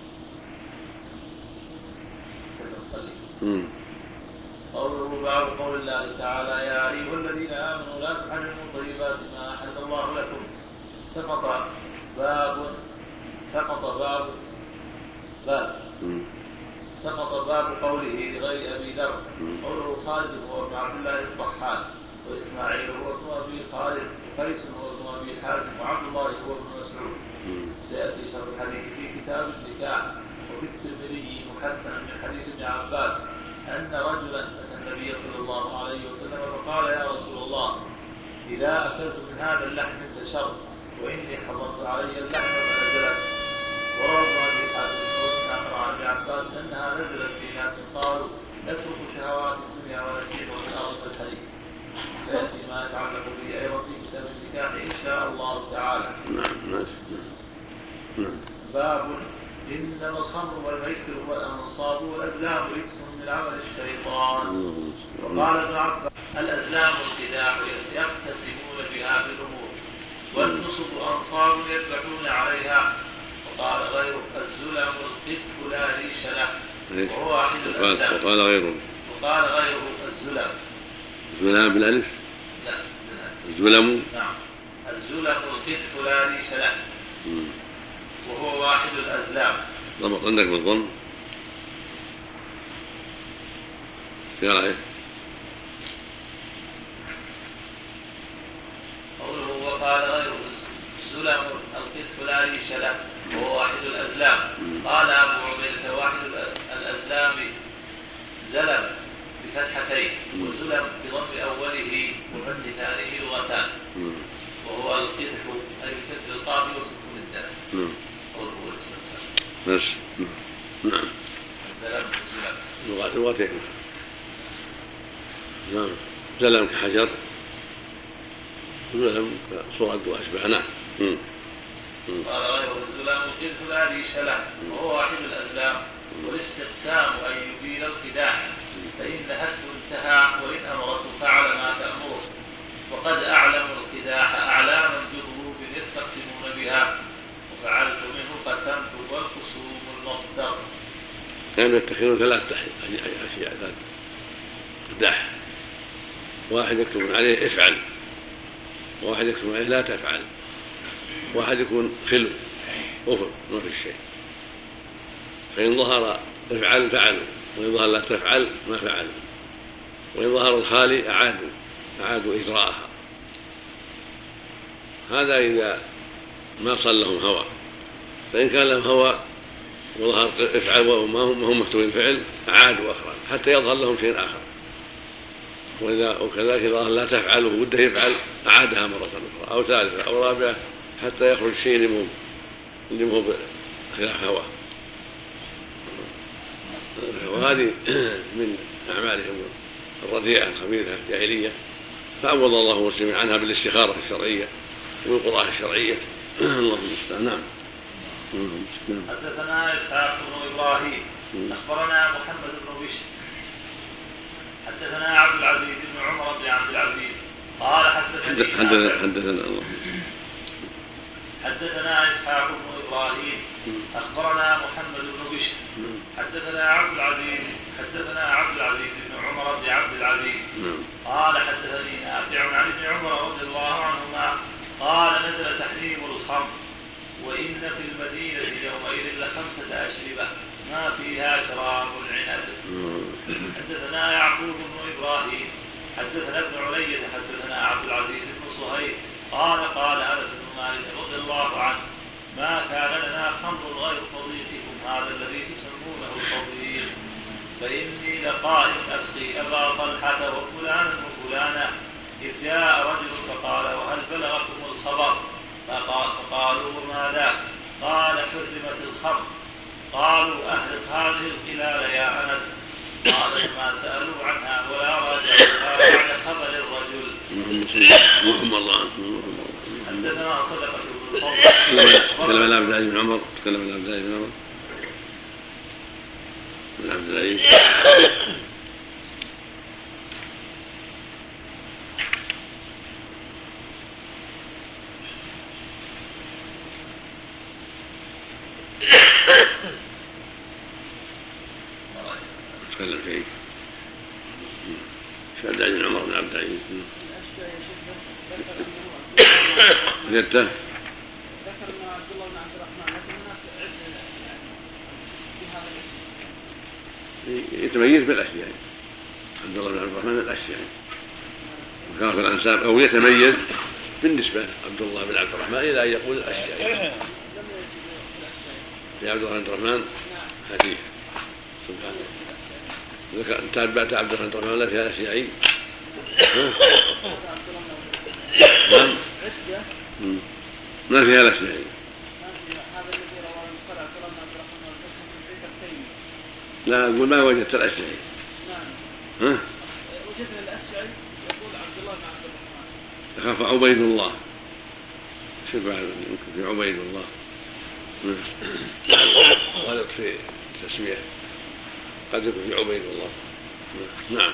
قوله باب قول الله تعالى يا أيها الذين آمنوا لا تحرموا طيبات ما أحل الله لكم. سقط باب سقط باب باب سقط باب قوله لغير أبي ذر. قوله خالد هو ابن عبد الله الضحاك وإسماعيل هو ابن أبي خالد وقيس هو ابن أبي حازم وعبد الله هو ابن مسعود. سيأتي شرح الحديث في كتاب النكاح وفي الترمذي محسنا من حديث ابن عباس أن رجلا أتى النبي صلى الله عليه وسلم فقال يا رسول الله إذا أكلت من هذا اللحم انتشرت وإني حرمت علي اللحم فنزلت. وروى ابن حاتم عن ابن عباس أنها نزلت في ناس قالوا نترك شهوات الدنيا ونسير ونعرف الحديث. سيأتي ما يتعلق به أيضا في كتاب النكاح إن شاء الله تعالى. باب إنما الخمر والميسر والأنصاب والأزلام رجس من عمل الشيطان. وقال ابن عباس الأزلام الخداع يقتسمون بها في الأمور والنصب أنصاب يذبحون عليها. وقال غيره الزلم القدح لا ريش له وهو واحد الأزلام. وقال غيره وقال غيره الزلم الزلم بالألف لا الزلم نعم الزلم القدح لا ريش له وهو واحد الأزلام. ضبط عندك بالضم في رأيه. قوله وقال غيره الزلم القدح لا ريش له وهو واحد الأزلام. قال أبو عبيدة واحد الأزلام زلم بفتحتين وزلم بضم أوله وفتح ثانيه لغتان وهو القدح أي بكسر القاف وسكون الدال. قوله هو الاسم بس نعم زلم لغتين. نعم زلم كحجر زلم كصورة وأشبه. نعم. قال غيره الزلم القدح لا ريش له وهو واحد الأزلام. والاستقسام أن يبين الخداع فإن نهته انتهى وإن أمرته فعل ما تأمره. وقد أعلموا الخداع أعلاما جذوب يستقسمون بها وفعلت منه قسمت والخصوم المصدر. كانوا يتخذون ثلاث أشياء ثلاث خداع. واحد يكتب عليه افعل واحد يكتب عليه لا تفعل واحد يكون خلو أفر ما في شيء. فإن ظهر افعل فعلوا وإن ظهر لا تفعل ما فعلوا وإن ظهر الخالي أعادوا أعادوا إجراءها. هذا إذا ما صار لهم هوى. فإن كان لهم هوى وظهر افعل وما هم محتوين فعل أعادوا أخرى حتى يظهر لهم شيء آخر. وكذلك إذا ظهر لا تفعل وده يفعل أعادها مرة أخرى أو ثالثة أو رابعة حتى يخرج شيء اللي هو خلاف هوى. وهذه من أعمالهم الرديئة الخبيثة الجاهلية. فعوض الله المسلمين عنها بالاستخارة الشرعية والقراءة الشرعية. اللهم المستعان. نعم. حدثنا إسحاق بن إبراهيم أخبرنا محمد بن بشر حدثنا عبد العزيز بن عمر بن عبد العزيز قال حدثنا حدثنا الله حدثنا إسحاق بن إبراهيم أخبرنا محمد بن بشر حدثنا عبد العزيز حدثنا عبد العزيز بن عمر بن عبد العزيز قال حدثني نافع عن ابن عمر رضي الله عنهما قال نزل تحريم الخمر وإن في المدينة يومئذ لخمسة أشربة ما فيها شراب العنب. حدثنا يعقوب بن إبراهيم حدثنا ابن علية حدثنا عبد العزيز بن صهيب قال قال أنس بن مالك رضي الله عنه ما كان لنا خمر غير فضيلتكم هذا الذي تسمونه الفضيل فإني لقائم أسقي أبا طلحة وفلانا وفلانا إذ جاء رجل فقال وهل بلغكم الخبر فقالوا وماذا قال حرمت الخمر قالوا أهلك هذه القلال يا أنس قال ما سألوا عنها ولا راجعوا بعد خبر الرجل. محمد الله حدثنا صدقة بن الفضل تكلم عن عبد العزيز بن عمر تكلم عن عبد العزيز بن عمر بن عبد العزيز تكلم شيء عبد العزيز بن عمر بن عبد العزيز جدته ذكر ان عبد الله بن عبد الرحمن لكن هناك بهذا الاسم يتميز بالاشياء. عبد الله بن عبد الرحمن الاشياء وكان في الانساب او يتميز بالنسبه عبد الله بن عبد الرحمن الى ان يقول الاشياء. يا عبد الله بن عبد الرحمن حديث سبحانه ذكر تابعت عبد الله بن عبد الرحمن لا فيها الاشياء. نعم ما فيها الاشياء. هذا الذي رواه البخاري عبد الله بن عبد الرحمن والتيمي. لا أقول ما وجدت الأشعري. نعم. ها؟ وجدنا الأشعري يقول عبد الله بن عبد الرحمن. خاف عبيد الله. شوف يمكن في عبيد الله. غلط في التسمية. قد يكون في عبيد الله. نعم.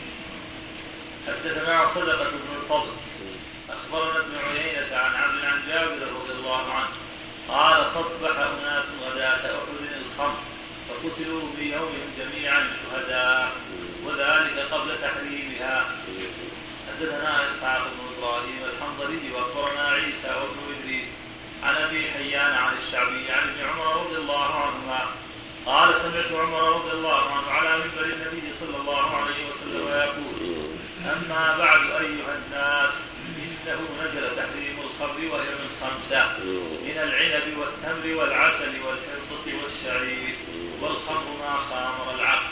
حدثنا صدقة بن الفضل أخبرنا ابن عيينة عن عبد عن جابر رضي الله عنه قال صبح أناس غداة أحد الخمس فقتلوا في يومهم جميعا شهداء وذلك قبل تحريمها. حدثنا إسحاق بن إبراهيم الحنظلي وأخبرنا عيسى وابن إدريس عن أبي حيان عن الشعبي عن ابن عمر رضي الله عنهما قال سمعت عمر رضي الله عنه على منبر النبي صلى الله عليه وسلم يقول أما بعد أيها الناس إنه نزل تحريم الخمر وهي من خمسة من العنب والتمر والعسل والحنطة والشعير والخمر ما خامر العقل.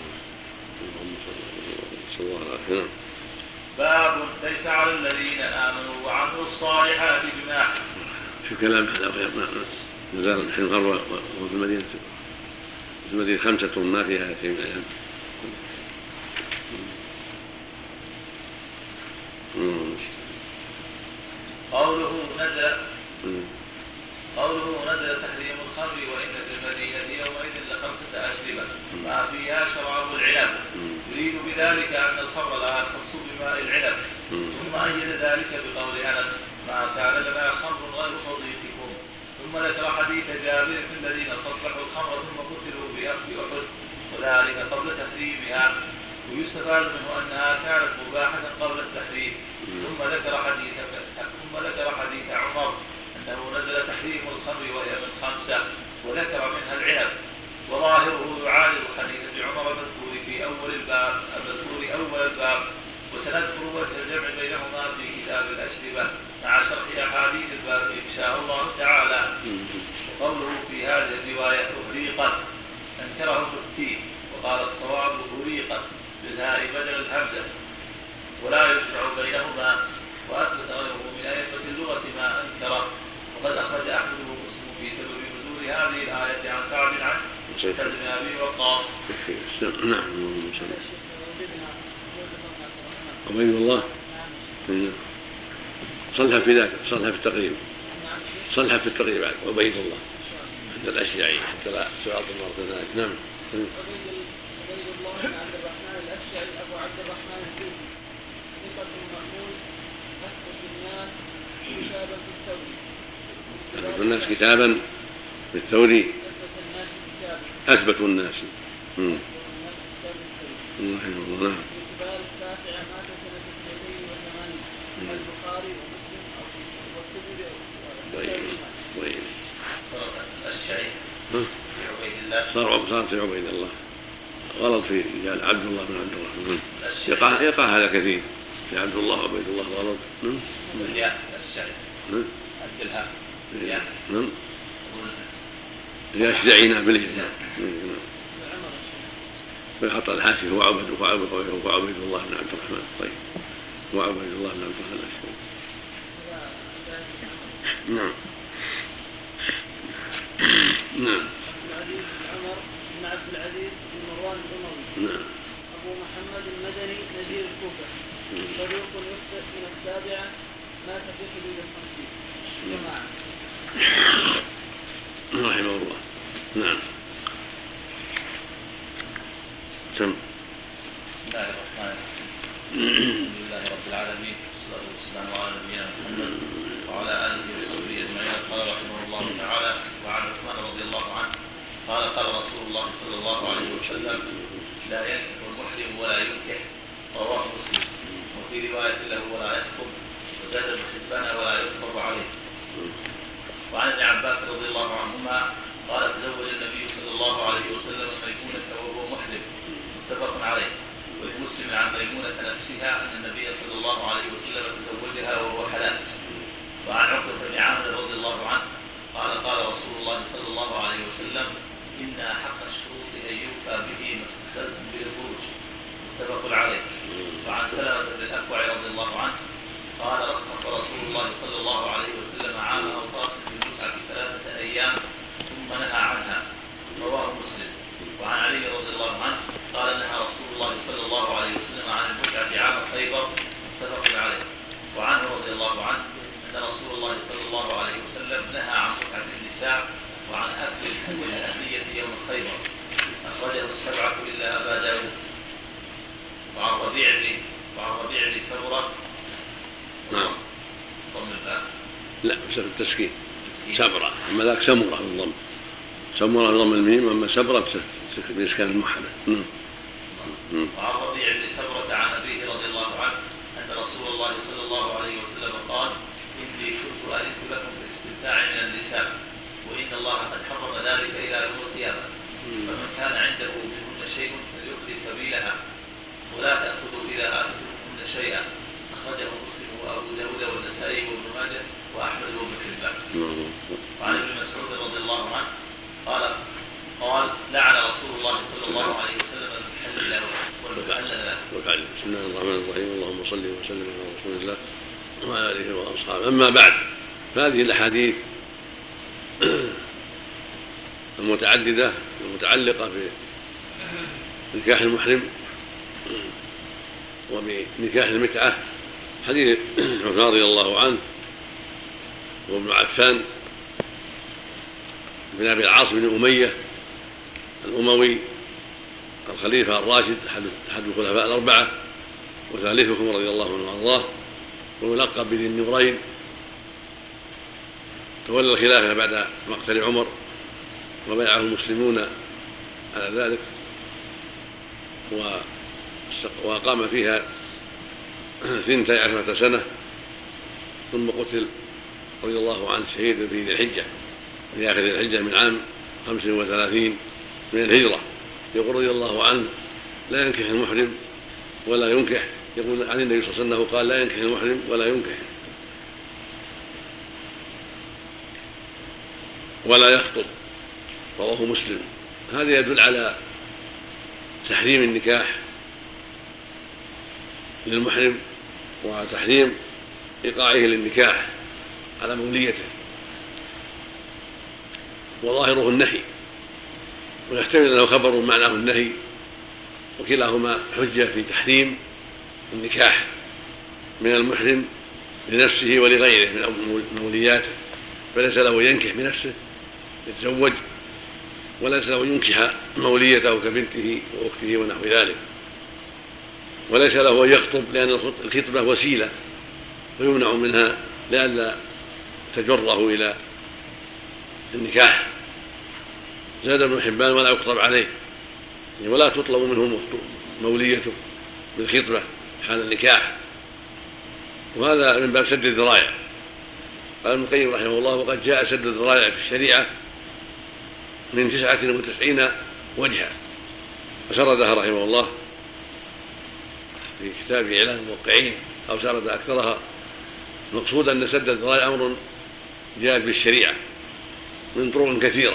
باب ليس على الذين آمنوا وعملوا الصالحات جناح. شو كلام هذا نزل الحين الخمر وهو في المدينة في المدينة خمسة ما فيها شيء من العلم. قوله نزل قوله نزل تحريم الخمر وإن في المدينة يومئذ لخمسة أشربة ما فيها شراب العنب يريد بذلك أن الخمر لا يختص بماء العنب ثم أيد ذلك بقول أنس ما كان لنا خمر غير صديقكم ثم ذكر حديث جابر في الذين صبحوا الخمر ثم قتلوا بأخذ أحد وذلك قبل تحريمها ويستفاد منه أنها كانت مباحة قبل التحريم. ثم ذكر حديث ثم ذكر حديث عمر أنه نزل تحريم الخمر وهي من خمسة وذكر منها العنب وظاهره يعارض حديث ابن عمر المذكور في أول الباب المذكور أول الباب وسنذكر وجه الجمع بينهما في كتاب الأشربة مع شرح أحاديث الباب إن شاء الله تعالى. وقوله في هذه الرواية أهريقت أنكره الفتي وقال الصواب أهريقت بالهاء بدل الهمزة ولا يجمع بينهما وأثبت غيره من أئمة اللغة ما أنكره. وقد أخرج أحمد ومسلم في سبب نزول هذه الآية عن سعد عن سعد بن أبي وقاص. نعم. عبيد الله صلها في ذاك صلها في التقريب صلها في التقريب عبيد الله عند الأشياعي حتى لا سؤال الله كذلك. نعم. عبيد الله بن عبد الرحمن الأشعري أبو عبد الرحمن الكوفي ثقة مأمون أثبت الناس كتابا في الثوري أثبت الناس كتابا في الثوري أثبت الناس الله الله. نعم. في الكبار التاسعة مات سنة اثنتين وثمانين من البخاري ومسلم والترمذي طيب الشيء عبيد الله صار صار في عبيد الله غلط في عبد الله بن عبد الرحمن يقع يقع هذا كثير في عبد الله وعبيد الله غلط. نعم. الياء الشيء نعم. عبدالها الياء نعم. الياء الشيعينا بالياء ويحط الحاشي هو عبد هو عبد هو عبيد الله بن عبد الرحمن. طيب هو عبيد الله بن عبد الرحمن الأشهر. نعم. نعم. عمر بن عبد العزيز بن مروان الأموي. نعم. أبو محمد المدني نزير الكوفة صديق يخطئ من السابعة مات في حدود الخمسين. رحمه الله. نعم. بسم الله الرحمن الرحيم. الحمد لله رب العالمين، والصلاة والسلام على نبينا محمد وعلى آله وصحبه أجمعين. قال رحمه الله تعالى: وعن عثمان رضي الله عنه قال: قال رسول الله صلى الله عليه وسلم: لا ينكح المحرم ولا ينكح، رواه مسلم. وفي رواية له: ولا يخطب، وزاد ابن حبان: ولا يخطب عليه. وعن ابن عباس رضي الله عنهما قال: تزوج النبي صلى الله عليه وسلم ميمونة وهو محرم، متفق عليه. ولمسلم عن ميمونة نفسها أن النبي صلى الله عليه وسلم تزوجها وهو حلال. وعن عقبة بن عامر رضي الله عنه قال: قال رسول الله صلى الله عليه وسلم: إن حق الشروط أن يوفى به ما استحللتم به الخروج، متفق عليه. وعن سلمة بن الأكوع رضي الله عنه قال: رخص رسول الله صلى الله عليه وسلم عام أوطاس في المسعة ثلاثة أيام ثم نهى عنها، رواه مسلم. وعن علي رضي الله عنه قال: نهى رسول الله صلى الله عليه وسلم عن المتعة عام خيبر، متفق عليه. وعنه رضي الله عنه أن رسول الله صلى الله عليه وسلم نهى عن متعة النساء وعن أكل الحمل الأهلية يوم خيبر، أخرجه السبعة إلا أبا داود. وعن ربيع بن وعن ربيع بن سمرة. نعم. ضم الباء. لا، بس التسكين. سبرة، أما ذاك سمرة بالضم. سمرة بضم الميم، أما سبرة بإسكان المحرم. وعن ربيع بن سمرة عن أبيه رضي الله عنه أن رسول الله صلى الله عليه وسلم قال: إني كنت ألف لكم بالاستمتاع من النساء، وإن الله قد حرم ذلك إلى يوم القيامة، فمن كان عنده منهن شيء فليخلي سبيلها، ولا تأخذوا إذا آتيتموهن شيئا، أخرجه مسلم وأبو داود والنسائي وابن ماجه وأحمد وابن حبان. وعن ابن مسعود رضي الله عنه قال: قال: لعن رسول الله صلى الله عليه وسلم المحلل والمحلل له. بسم الله الرحمن الرحيم. اللهم صل وسلم على رسول الله وعلى آله وأصحابه. أما بعد، فهذه الأحاديث المتعددة المتعلقة بنكاح المحرم وبنكاح المتعة، حديث عثمان رضي الله عنه وابن عفان بن أبي العاص بن أمية الأموي الخليفة الراشد أحد الخلفاء الأربعة وثالثهم رضي الله عنه وأرضاه، ويلقب بذي النورين. تولى الخلافة بعد مقتل عمر وبايعه المسلمون على ذلك، وقام فيها ثنتي عشرة سنة، ثم قتل رضي الله عنه شهيدا في ذي الحجة في آخر ذي الحجة من عام خمس وثلاثين من الهجرة. يقول رضي الله عنه: لا ينكح المحرم ولا ينكح. يقول عن النبي صلى الله عليه وسلم قال: لا ينكح المحرم ولا ينكح ولا يخطب، رواه مسلم. هذا يدل على تحريم النكاح للمحرم وتحريم إيقاعه للنكاح على موليته، وظاهره النهي، ويحتمل أنه خبر معناه النهي، وكلاهما حجة في تحريم النكاح من المحرم لنفسه ولغيره من مولياته، فليس له ينكح بنفسه يتزوج، وليس له ينكح موليته كبنته وأخته ونحو ذلك، وليس له أن يخطب، لأن الخطبة وسيلة ويمنع منها لئلا تجره إلى النكاح. زاد ابن حبان: ولا يخطب عليه، ولا تطلب منه موليته بالخطبة حال النكاح، وهذا من باب سد الذرائع. قال ابن القيم رحمه الله: وقد جاء سد الذرائع في الشريعة من تسعة وتسعين وجها، وسردها رحمه الله في كتاب إعلام الموقعين، أو سرد أكثرها. المقصود أن سد الذرائع أمر جاء بالشريعة من طرق كثيرة،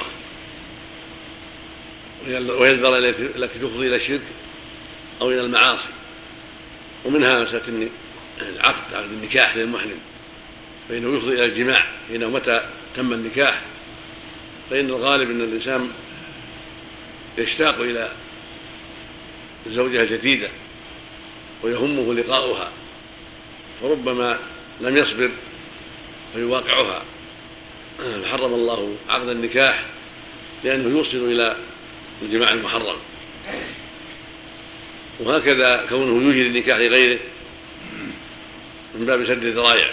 وهي الذرائع التي تفضي إلى الشرك أو إلى المعاصي، ومنها مسألة العقد، عقد النكاح للمحرم، فإنه يفضي إلى الجماع. إنه متى تم النكاح فإن الغالب أن الإنسان يشتاق إلى الزوجة الجديدة ويهمه لقاؤها، فربما لم يصبر فيواقعها، فحرم الله عقد النكاح لأنه يوصل إلى الجماع المحرم. وهكذا كونه يوجد النكاح لغيره من باب سد الذرائع،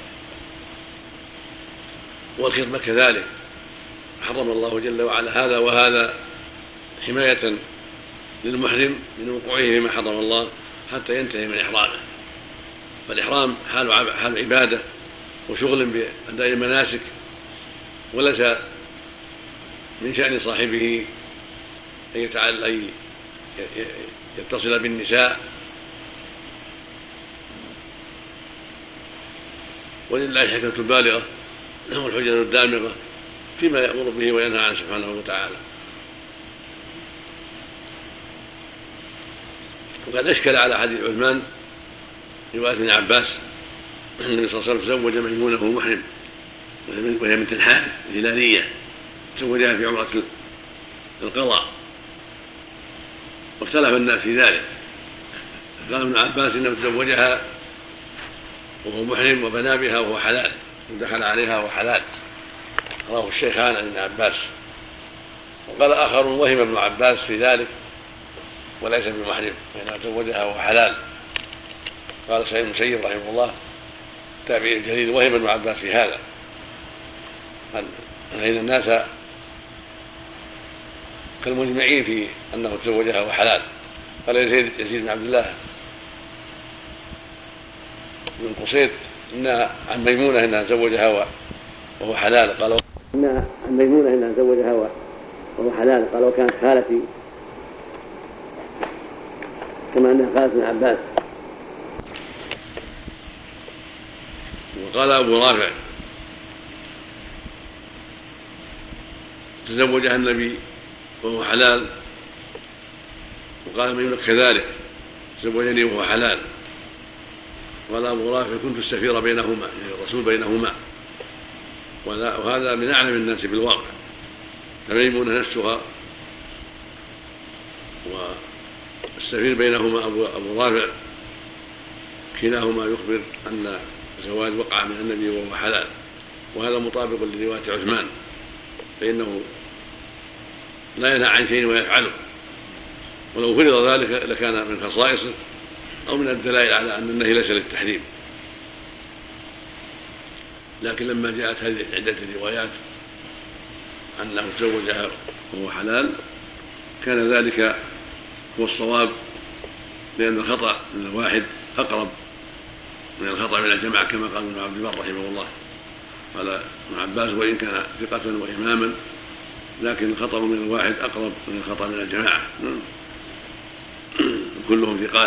والخطبة كذلك حرم الله جل وعلا هذا وهذا حماية للمحرم من وقوعه فيما حرم الله حتى ينتهي من إحرامه. فالإحرام حال حال عبادة وشغل بأداء المناسك، وليس من شأن صاحبه أن يتعال أن يتصل بالنساء. ولله الحكمة البالغة والحجة الدامغة فيما يأمر به وينهى عنه سبحانه وتعالى. وقد أشكل على حديث عثمان رواية ابن عباس أن النبي صلى الله عليه وسلم زوج ميمونة محرم وهي بنت الحارث الهلالية، زوجها في عمرة القضاء، واختلف الناس في ذلك. قال ابن عباس انه تزوجها وهو محرم وبنى بها وهو حلال، ودخل عليها وهو حلال، رواه الشيخان عن ابن عباس. وقال آخرون وهم ابن عباس في ذلك وليس بمحرم، فإنه تزوجها وهو حلال. قال سعيد بن المسيب رحمه الله التابعي الجليل وهم ابن عباس في هذا، فإن الناس كالمجمعين في أنه تزوجها وهو حلال. قال يزيد, يزيد بن عبد الله بن قصيد إنها عن ميمونة إنها تزوجها وهو حلال، قال إنها عن ميمونة إنها تزوجها وهو حلال، قال وكانت خالتي، كما أنها خالة ابن عباس. وقال أبو رافع تزوجها النبي وهو حلال، وقال ميمونة كذلك تزوجني وهو حلال. قال أبو رافع كنت السفير بينهما، يعني الرسول بينهما، وهذا من أعلم الناس بالواقع. فميمونة نفسها والسفير بينهما أبو رافع كلاهما يخبر أن الزواج وقع من النبي وهو حلال، وهذا مطابق لرواية عثمان، فإنه لا ينهى عن شيء ويفعله، ولو فرض ذلك لكان من خصائصه أو من الدلائل على أن النهي ليس للتحريم. لكن لما جاءت هذه عدة روايات أنه تزوجها وهو حلال كان ذلك هو الصواب، لأن الخطأ من الواحد أقرب من الخطأ من الجماعة، كما قال ابن عبد البر رحمه الله. قال ابن عباس وإن كان ثقة وإماما لكن الخطأ من الواحد أقرب من الخطأ من الجماعة، كلهم ثقات.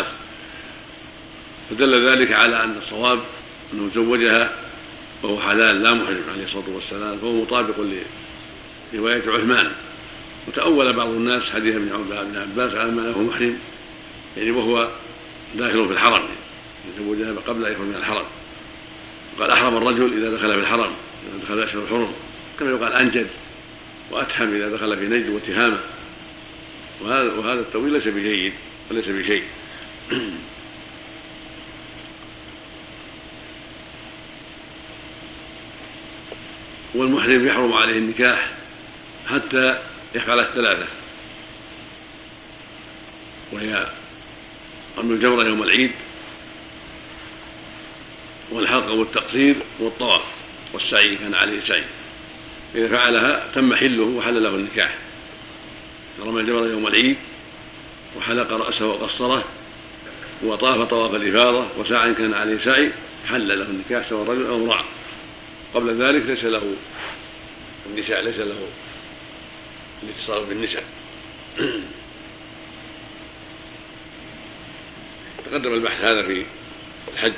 فدل ذلك على أن الصواب أنه زوجها وهو حلال لا محرم عليه الصلاة والسلام، فهو مطابق لرواية عثمان. وتأول بعض الناس حديث ابن عباس على ما له محرم، يعني وهو داخل في الحرم، يزوجها قبل أن يخرج من الحرم. وقال أحرم الرجل إذا دخل في الحرم، إذا دخل أشهر الحرم، كما يقال أنجد وأتهم إذا دخل في نجد واتهامه. وهذا, وهذا التأويل ليس بجيد وليس بشيء. والمحرم يحرم عليه النكاح حتى يفعل الثلاثة، وهي رمي الجمرة يوم العيد، والحلق والتقصير والطواف والسعي، كان عليه سعي. إذا فعلها تم حله وحل له النكاح. رمى الجمرة يوم العيد وحلق رأسه وقصره وطاف طواف الإفاضة وسعى كان عليه سعي، حل له النكاح سواء رجل أو امرأة. قبل ذلك ليس له النساء، ليس له الاتصال بالنساء. تقدم البحث هذا في الحج.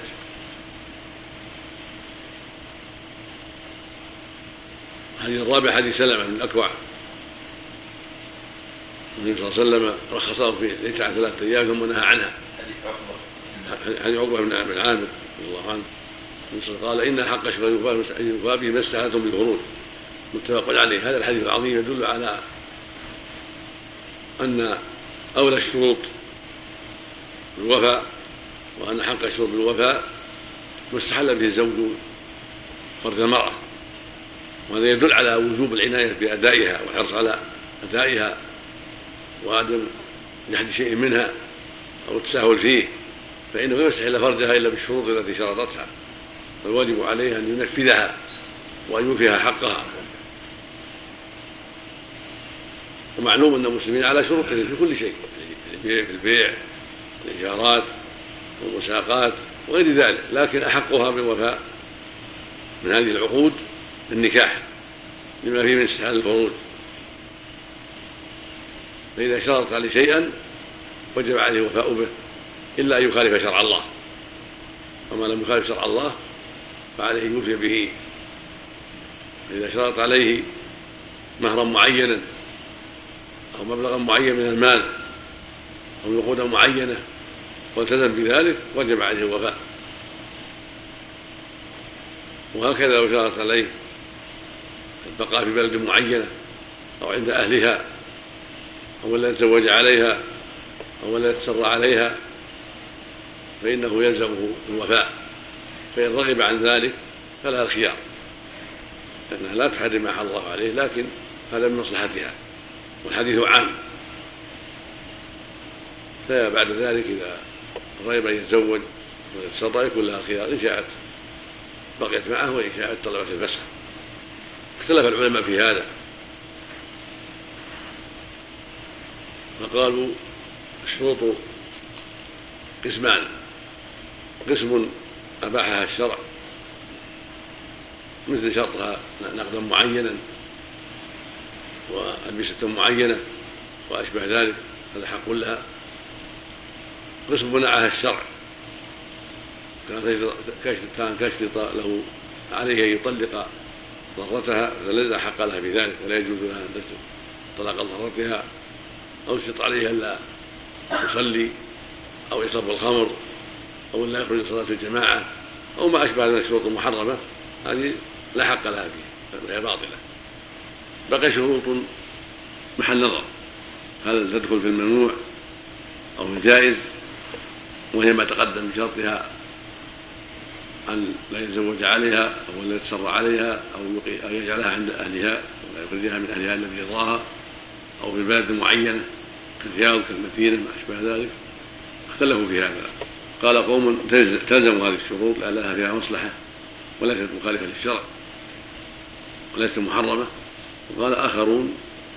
الحديث الرابع حديث سلمة بن الأكوع، النبي صلى الله عليه وسلم رخصه في الإتعة ثلاثة أيام ثم نهى عنها. حديث عقبة بن عامر رضي الله عنه قال إن حق شرع يوفى به ما استحللتم بالخروج، متفق عليه. هذا الحديث العظيم يدل على أن أولى الشروط بالوفاء، وأن حق الشروط بالوفاء ما استحل به الزوج فرج المرأة، وهذا يدل على وجوب العناية بأدائها والحرص على أدائها وعدم جحد شيء منها أو التساهل فيه، فإنه لا يستحل فرجها إلا بالشروط التي شرطتها، فالواجب عليه أن ينفذها وأن يوفيها حقها. ومعلوم أن المسلمين على شروطهم في كل شيء، في البيع والإيجارات والمساقات وغير ذلك، لكن أحقها بالوفاء من هذه العقود النكاح لما فيه من استحلال الفروج، فإذا شرط عليه شيئا وجب عليه الوفاء به إلا أن يخالف شرع الله، وما لم يخالف شرع الله فعليه يوفي به. فإذا شرط عليه مهرا معينا أو مبلغا معين من المال أو نقودا معينة والتزم بذلك وجب عليه الوفاء. وهكذا لو شرط عليه البقاء في بلد معينة أو عند أهلها أو لا يتزوج عليها أو لا يتسرى عليها فإنه يلزمه الوفاء، فإن رغب عن ذلك فلها الخيار، لأنها لا تحرم ما حل الله عليه، لكن هذا من مصلحتها والحديث عام. فبعد ذلك إذا رغب أن يتزوج ويتسرى يكون لها خيار، إن شاءت بقيت معه وإن شاءت طلبت الفسخ. اختلف العلماء في هذا، فقالوا الشروط قسمان: قسم أباحها الشرع مثل شرطها نقدا معينا وألبسة معينة وأشبه ذلك، هذا حق لها. قسم منعها الشرع كان كشرط له عليه أن يطلق ضرتها فلا حق لها في ذلك، ولا يجوز لها أن تطلق ضرتها أو يشرط عليها ألا يصلي أو يشرب الخمر أو لا يخرج صلاة الجماعة أو ما أشبه من الشروط المحرمة، هذه لا حق لها فيها فهي باطلة. بقي شروط محل نظر، هل تدخل في الممنوع أو الجائز، وهي ما تقدم من شرطها أن لا يتزوج عليها أو لا يتسرى عليها أو يجعلها عند أهلها ولا يخرجها من أهلها الذي يرضاها أو في بلد معينة كالرياض كالمدينة ما أشبه ذلك. اختلفوا في هذا، قال قوم تلزم هذه الشروط لأن لها فيها مصلحة وليست مخالفة للشرع وليست محرمة، وقال آخرون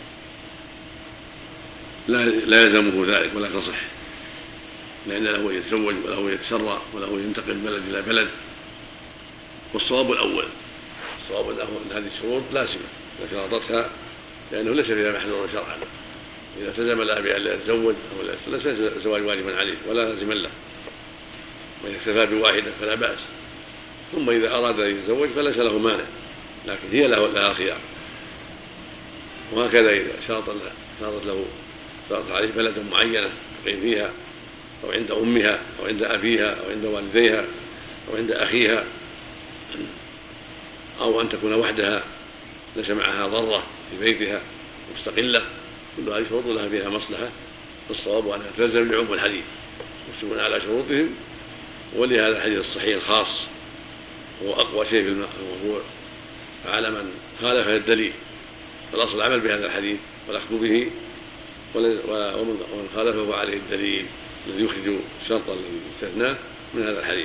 لا, لا يلزمه ذلك ولا تصح، لأن له يتزوج وله يتسرى وله ينتقل من بلد إلى بلد. والصواب الأول، الصواب أن هذه الشروط لازمة إذا شرطتها، لأنه ليس فيها محذور شرعا. إذا التزم لها بأن لا يتزوج أو لا ليس الزواج واجبا عليه ولا لازما له، وإذا اكتفى بواحدة فلا بأس، ثم إذا أراد أن يتزوج فليس له مانع، لكن هي له لها خيار. وهكذا إذا شرط شرط له شرط عليه بلدا معينة تقيم فيها أو عند أمها أو عند أبيها أو عند والديها أو عند أخيها، أو أن تكون وحدها ليس معها ضرة في بيتها مستقلة، كل هذه شروط لها فيها مصلحة. الصواب أنها تلزم لعموم الحديث، يسلمون على شروطهم، ولهذا الحديث الصحيح الخاص هو أقوى شيء في الموضوع، فعلى من خالف الدليل فالأصل العمل بهذا الحديث والأخذ به، ومن خالفه عليه الدليل الذي يخرج الشرط الذي استثناه من هذا الحديث.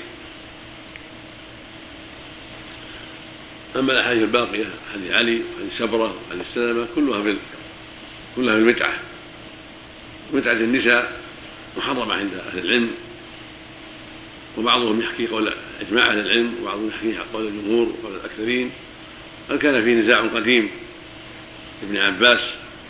أما الأحاديث الباقية حديث علي حديث سبرة حديث سلمة كلها في كلها في المتعة. متعة النساء محرمة عند أهل العلم، وبعضهم يحكي قول إجماع أهل العلم وبعضهم يحكي قول الجمهور وقول الأكثرين. هل كان فيه نزاع قديم ابن عباس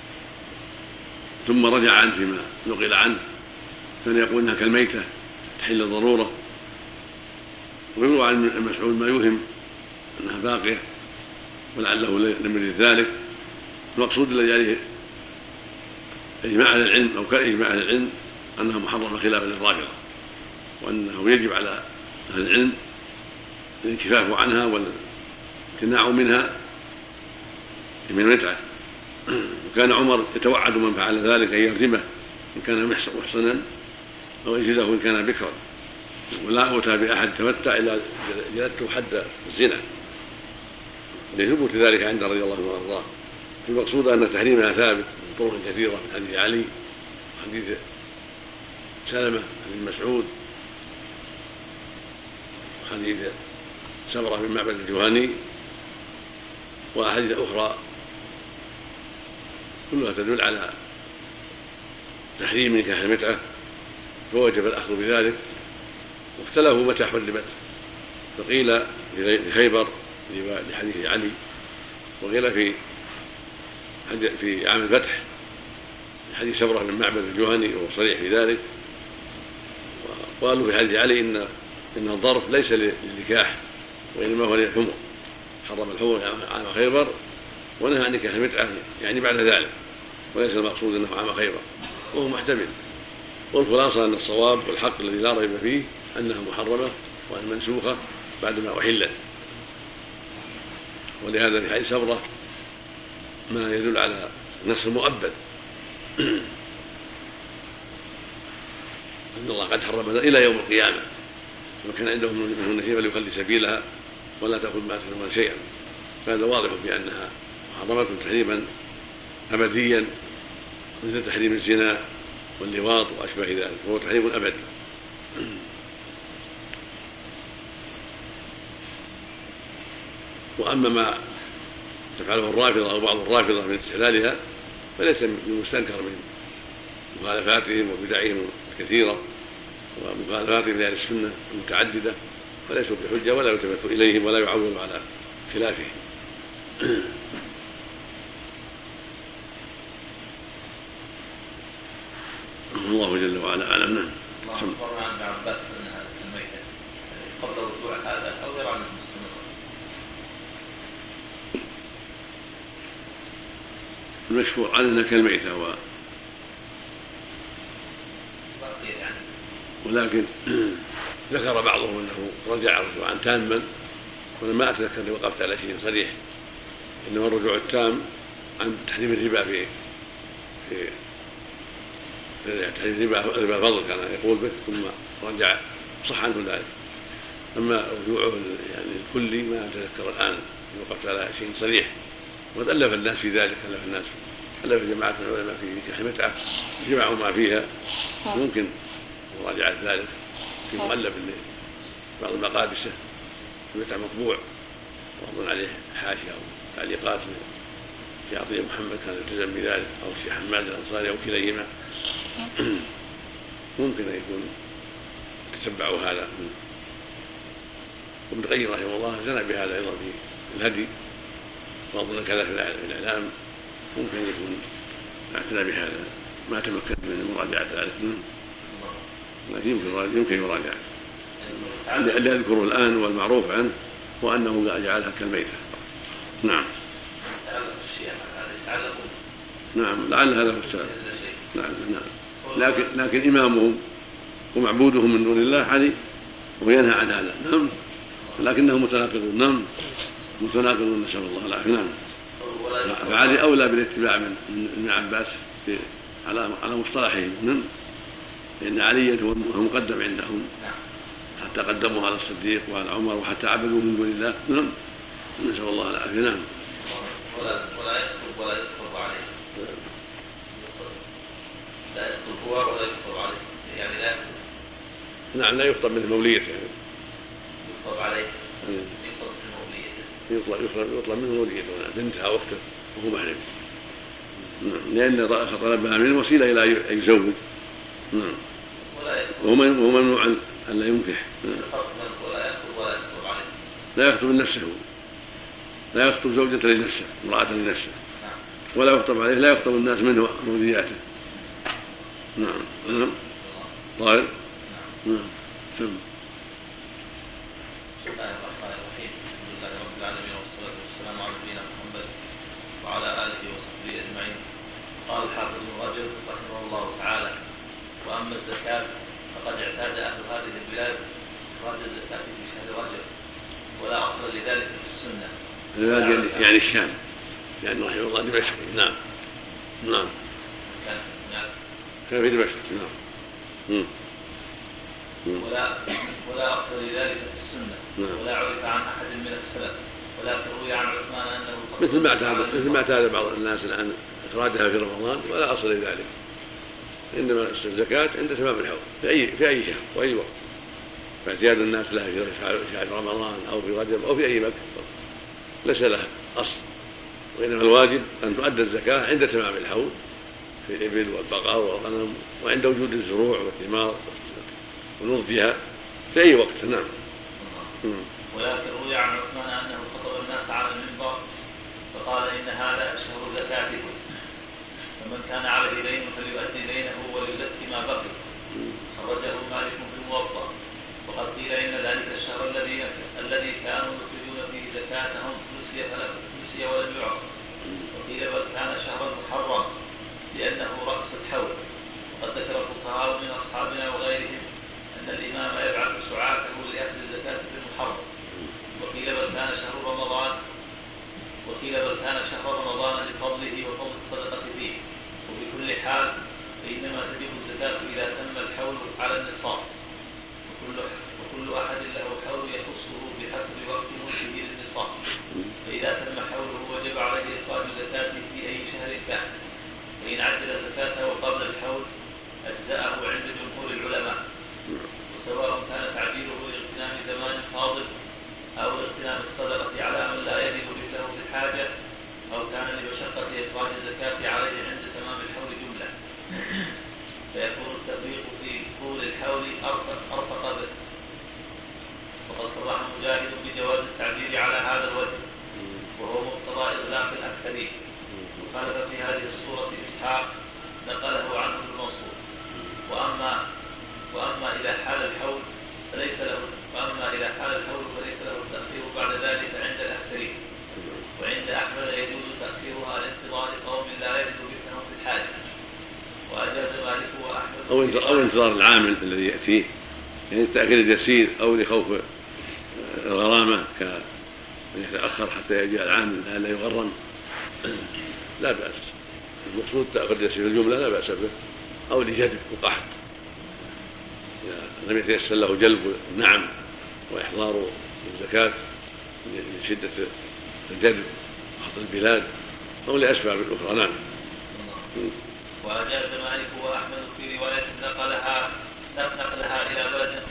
ثم رجع عنه فيما نقل عنه، كان يقول انها كالميتة تحل الضرورة، ويروى عن المسعود ما يوهم انها باقية ولعله لم يرد ذلك. المقصود الذي عليه اجماع اهل العلم او كان اجماع اهل العلم انها محرمة خلافا للرافضة، وانه يجب على اهل العلم الانكفاف عنها والامتناع منها من المتعة. وكان عمر يتوعد من فعل ذلك ان يرجمه ان كان محصنا او يجلده ان كان بكرا، ولا أوتى بأحد تمتع إلا جلدته حد الزنا. لثبوت ذلك عند رضي الله عنه وارضاه. المقصود ان تحريمها ثابت من طرق كثيره من حديث علي وحديث سلمه بن مسعود وحديث سمره بن معبد الجهني واحاديث اخرى كلها تدل على تحريم نكاح المتعه، فوجب الاخذ بذلك. واختلفوا متى حرمت، فقيل لخيبر لحديث علي، وقيل في في عام الفتح حديث سمرة بن معبد الجهني وهو صريح في ذلك. وقالوا في حديث علي ان ان الظرف ليس للنكاح وانما هو للحمر، حرم الحمر عام خيبر ونهى عن نكاح المتعه يعني بعد ذلك، وليس المقصود انه عام خيبر، وهو محتمل. والخلاصه ان الصواب والحق الذي لا ريب فيه انها محرمه وان منسوخه بعدما احلت. ولهذا في حديث سمرة ما يدل على نص مؤبد ان الله قد حرم الى يوم القيامه، فمن كان عنده منهن شيء فليخلي سبيلها ولا تاخذ ما تكلمون شيئا. فهذا واضح في انها محرمه تحريما ابديا مثل تحريم الزنا واللواط واشباه ذلك، وهو تحريم ابدي. واما ما تفعله الرافضه او بعض الرافضه من استحلالها فليس بمستنكر من مخالفاتهم وبدعهم الكثيره ومخالفاتهم لاهل السنه المتعدده، فليسوا بحجه ولا يلتفت اليهم ولا يعول على خلافهم. الله جل وعلا اعلم. نعم. الله اخبرنا عن ابن عباس انها الميته قبل رجوع هذا او غير عنه المشهور عنها كالميتة و... ولكن ذكر بعضهم انه رجع رجوعا تاما، وانا ما اتذكر اني وقفت على شيء صريح، انما الرجوع التام عن تحريم الربا في في تحريم الربا ربا الفضل كان يقول به ثم رجع صح عنه ذلك. اما رجوعه يعني الكلي ما اتذكر الان وقفت على شيء صريح. وقد ألف الناس في ذلك، ألف الناس ألف جماعة من العلماء في نكاح المتعة جمعوا ما فيها، ممكن مراجعة ذلك في مؤلف بعض المقادسة المتعة مطبوع وأظن عليه حاشية أو تعليقات في عطية محمد كان يلتزم بذلك أو الشيخ حماد الأنصاري أو كليهما، ممكن أن يكون تتبعوا هذا. وابن القيم رحمه الله زنى بهذا أيضا في الهدي، وأظن كذا في الإعلام، ممكن يكون اعتنى بهذا ما تمكن من مراجعة ذلك، لكن يمكن يمكن يراجع. اللي أذكره الآن والمعروف عنه وأنه جعلها كالميتة. نعم. نعم لعل هذا هو السبب. نعم نعم. لكن لكن إمامهم ومعبودهم من دون الله علي وينهى عن هذا. نعم. لكنهم متناقضون. نعم. متناقضون نسأل الله العافية. نعم. فعلي أولى بالاتباع من ابن عباس في على على مصطلحهم. نعم. لأن علي هو مقدم عندهم حتى قدموه على الصديق وعلى عمر وحتى عبدوه من دون الله. نعم. نسأل الله العافية. نعم. ولا ولا يكتب ولا يكتب عليه. لا يكتب هو ولا يكتب عليه، يعني لا يكتب. نعم لا يخطب من موليته يعني. يكتب عليه. يكتب من موليته. يطلب يطلب منه موليته بنتها أو أخته وهو محرم. نعم لأن طلبها منه وسيلة إلى أن يزوج. نعم. وهو ممنوع أن لا ينكح. ولا يكتب ولا يكتب عليه. لا يخطب نفسه، لا يخطب زوجة لنفسه، امرأة لنفسه، ولا يخطب عليه، لا يخطب الناس منه وذرياته. نعم. نعم. طيب. نعم. ثم. بسم الله الرحمن الرحيم. الحمد لله رب العالمين والصلاة والسلام على نبينا محمد وعلى آله وصحبه أجمعين. قال الحافظ ابن رجب رحمه الله تعالى: وأما الزكاة فقد اعتاد أهل هذه البلاد إخراج الزكاة في شهر رجب، ولا أصل لذلك في السنة. يعني الشام، يعني رحمه الله دمشق. نعم. نعم. كان كان في دمشق. نعم. مم. ولا ولا أصل لذلك في السنة. نعم. ولا عرف عن أحد من السلف، ولكن روي عن عثمان أنه مثل ما اعتاد مثل ما اعتاد بعض الناس الآن إخراجها في رمضان، ولا أصل لذلك. إنما الزكاة عند تمام الحول في أي في أي شهر وأي وقت، فاعتياد الناس لها في شهر رمضان أو في رجب أو في أي وقت ليس لها أصل، وإنما الواجب أن تؤدى الزكاة عند تمام الحول في الإبل والبقر والغنم، وعند وجود الزروع والثمار ونضجها في أي وقت. نعم. ولكن روي عن عثمان أنه خطب الناس على المنبر فقال إن هذا شهر زكاتكم، فمن كان عليه دين فليؤدي دينه وليزكي ما بقي. خرجه مالك في الموطأ. وقد قيل إن ذلك الشهر الذي الذي كانوا يخرجون فيه زكاتهم نسي فلم نسي ولم يعط. وقيل بل كان شهر المحرم لأنه رأس الحول. وقد ذكر الفقهاء من أصحابنا وغيرهم أن الإمام يبعث سعاته لأهل الزكاة في المحرم. وقيل بل كان شهر رمضان وقيل بل كان شهر رمضان لفضله وفضل الصدقة فيه. وبكل حال فإنما تجب الزكاة إذا تم الحول على النصاب، وكل, وكل أحد له حول يخصه بحسب وقت ملكه للنصاب، فإذا تم حوله وجب عليه إخراج زكاته في أي شهر كان، فإن عجل زكاته قبل الحول أجزاءه عند جمهور العلماء، وسواء كان تعجيله لاغتنام زمان فاضل أو لاغتنام الصدقة على من لا يجد مثله في الحاجة، أو كان لمشقة إخراج الزكاة عليه عند تمام الحول جملة، فيكون التفريق في طول الحول أرفق به. وقد صرح مجاهد بجواز التعبير على هذا الوجه، وهو مقتضى إطلاق الأكثرين. وخالف في هذه الصورة إسحاق نقله عنه المنصور. وأما وأما إذا حال الحول فليس له وأما إذا حال الحول فليس له التأخير بعد ذلك عند الأكثرين. وعند أحمد يجوز تأخيرها لانتظار قوم لا يجد مثلهم في الحاجة، وأجاز مالك وأحمد أو انتظار العامل الذي يأتيه، يعني التأخير اليسير أو لخوف الغرامة كأن يتأخر حتى يجي العامل لا يغرم لا بأس. المقصود تأخير اليسير الجملة لا بأس به، أو لجذب وقحط لم يتيسر له جلب النعم وإحضار الزكاة لشدة الجذب وقحط البلاد أو لأسباب أخرى. نعم. وأجاز مالك وأحمد في رواية نقلها نقلها إلى بلد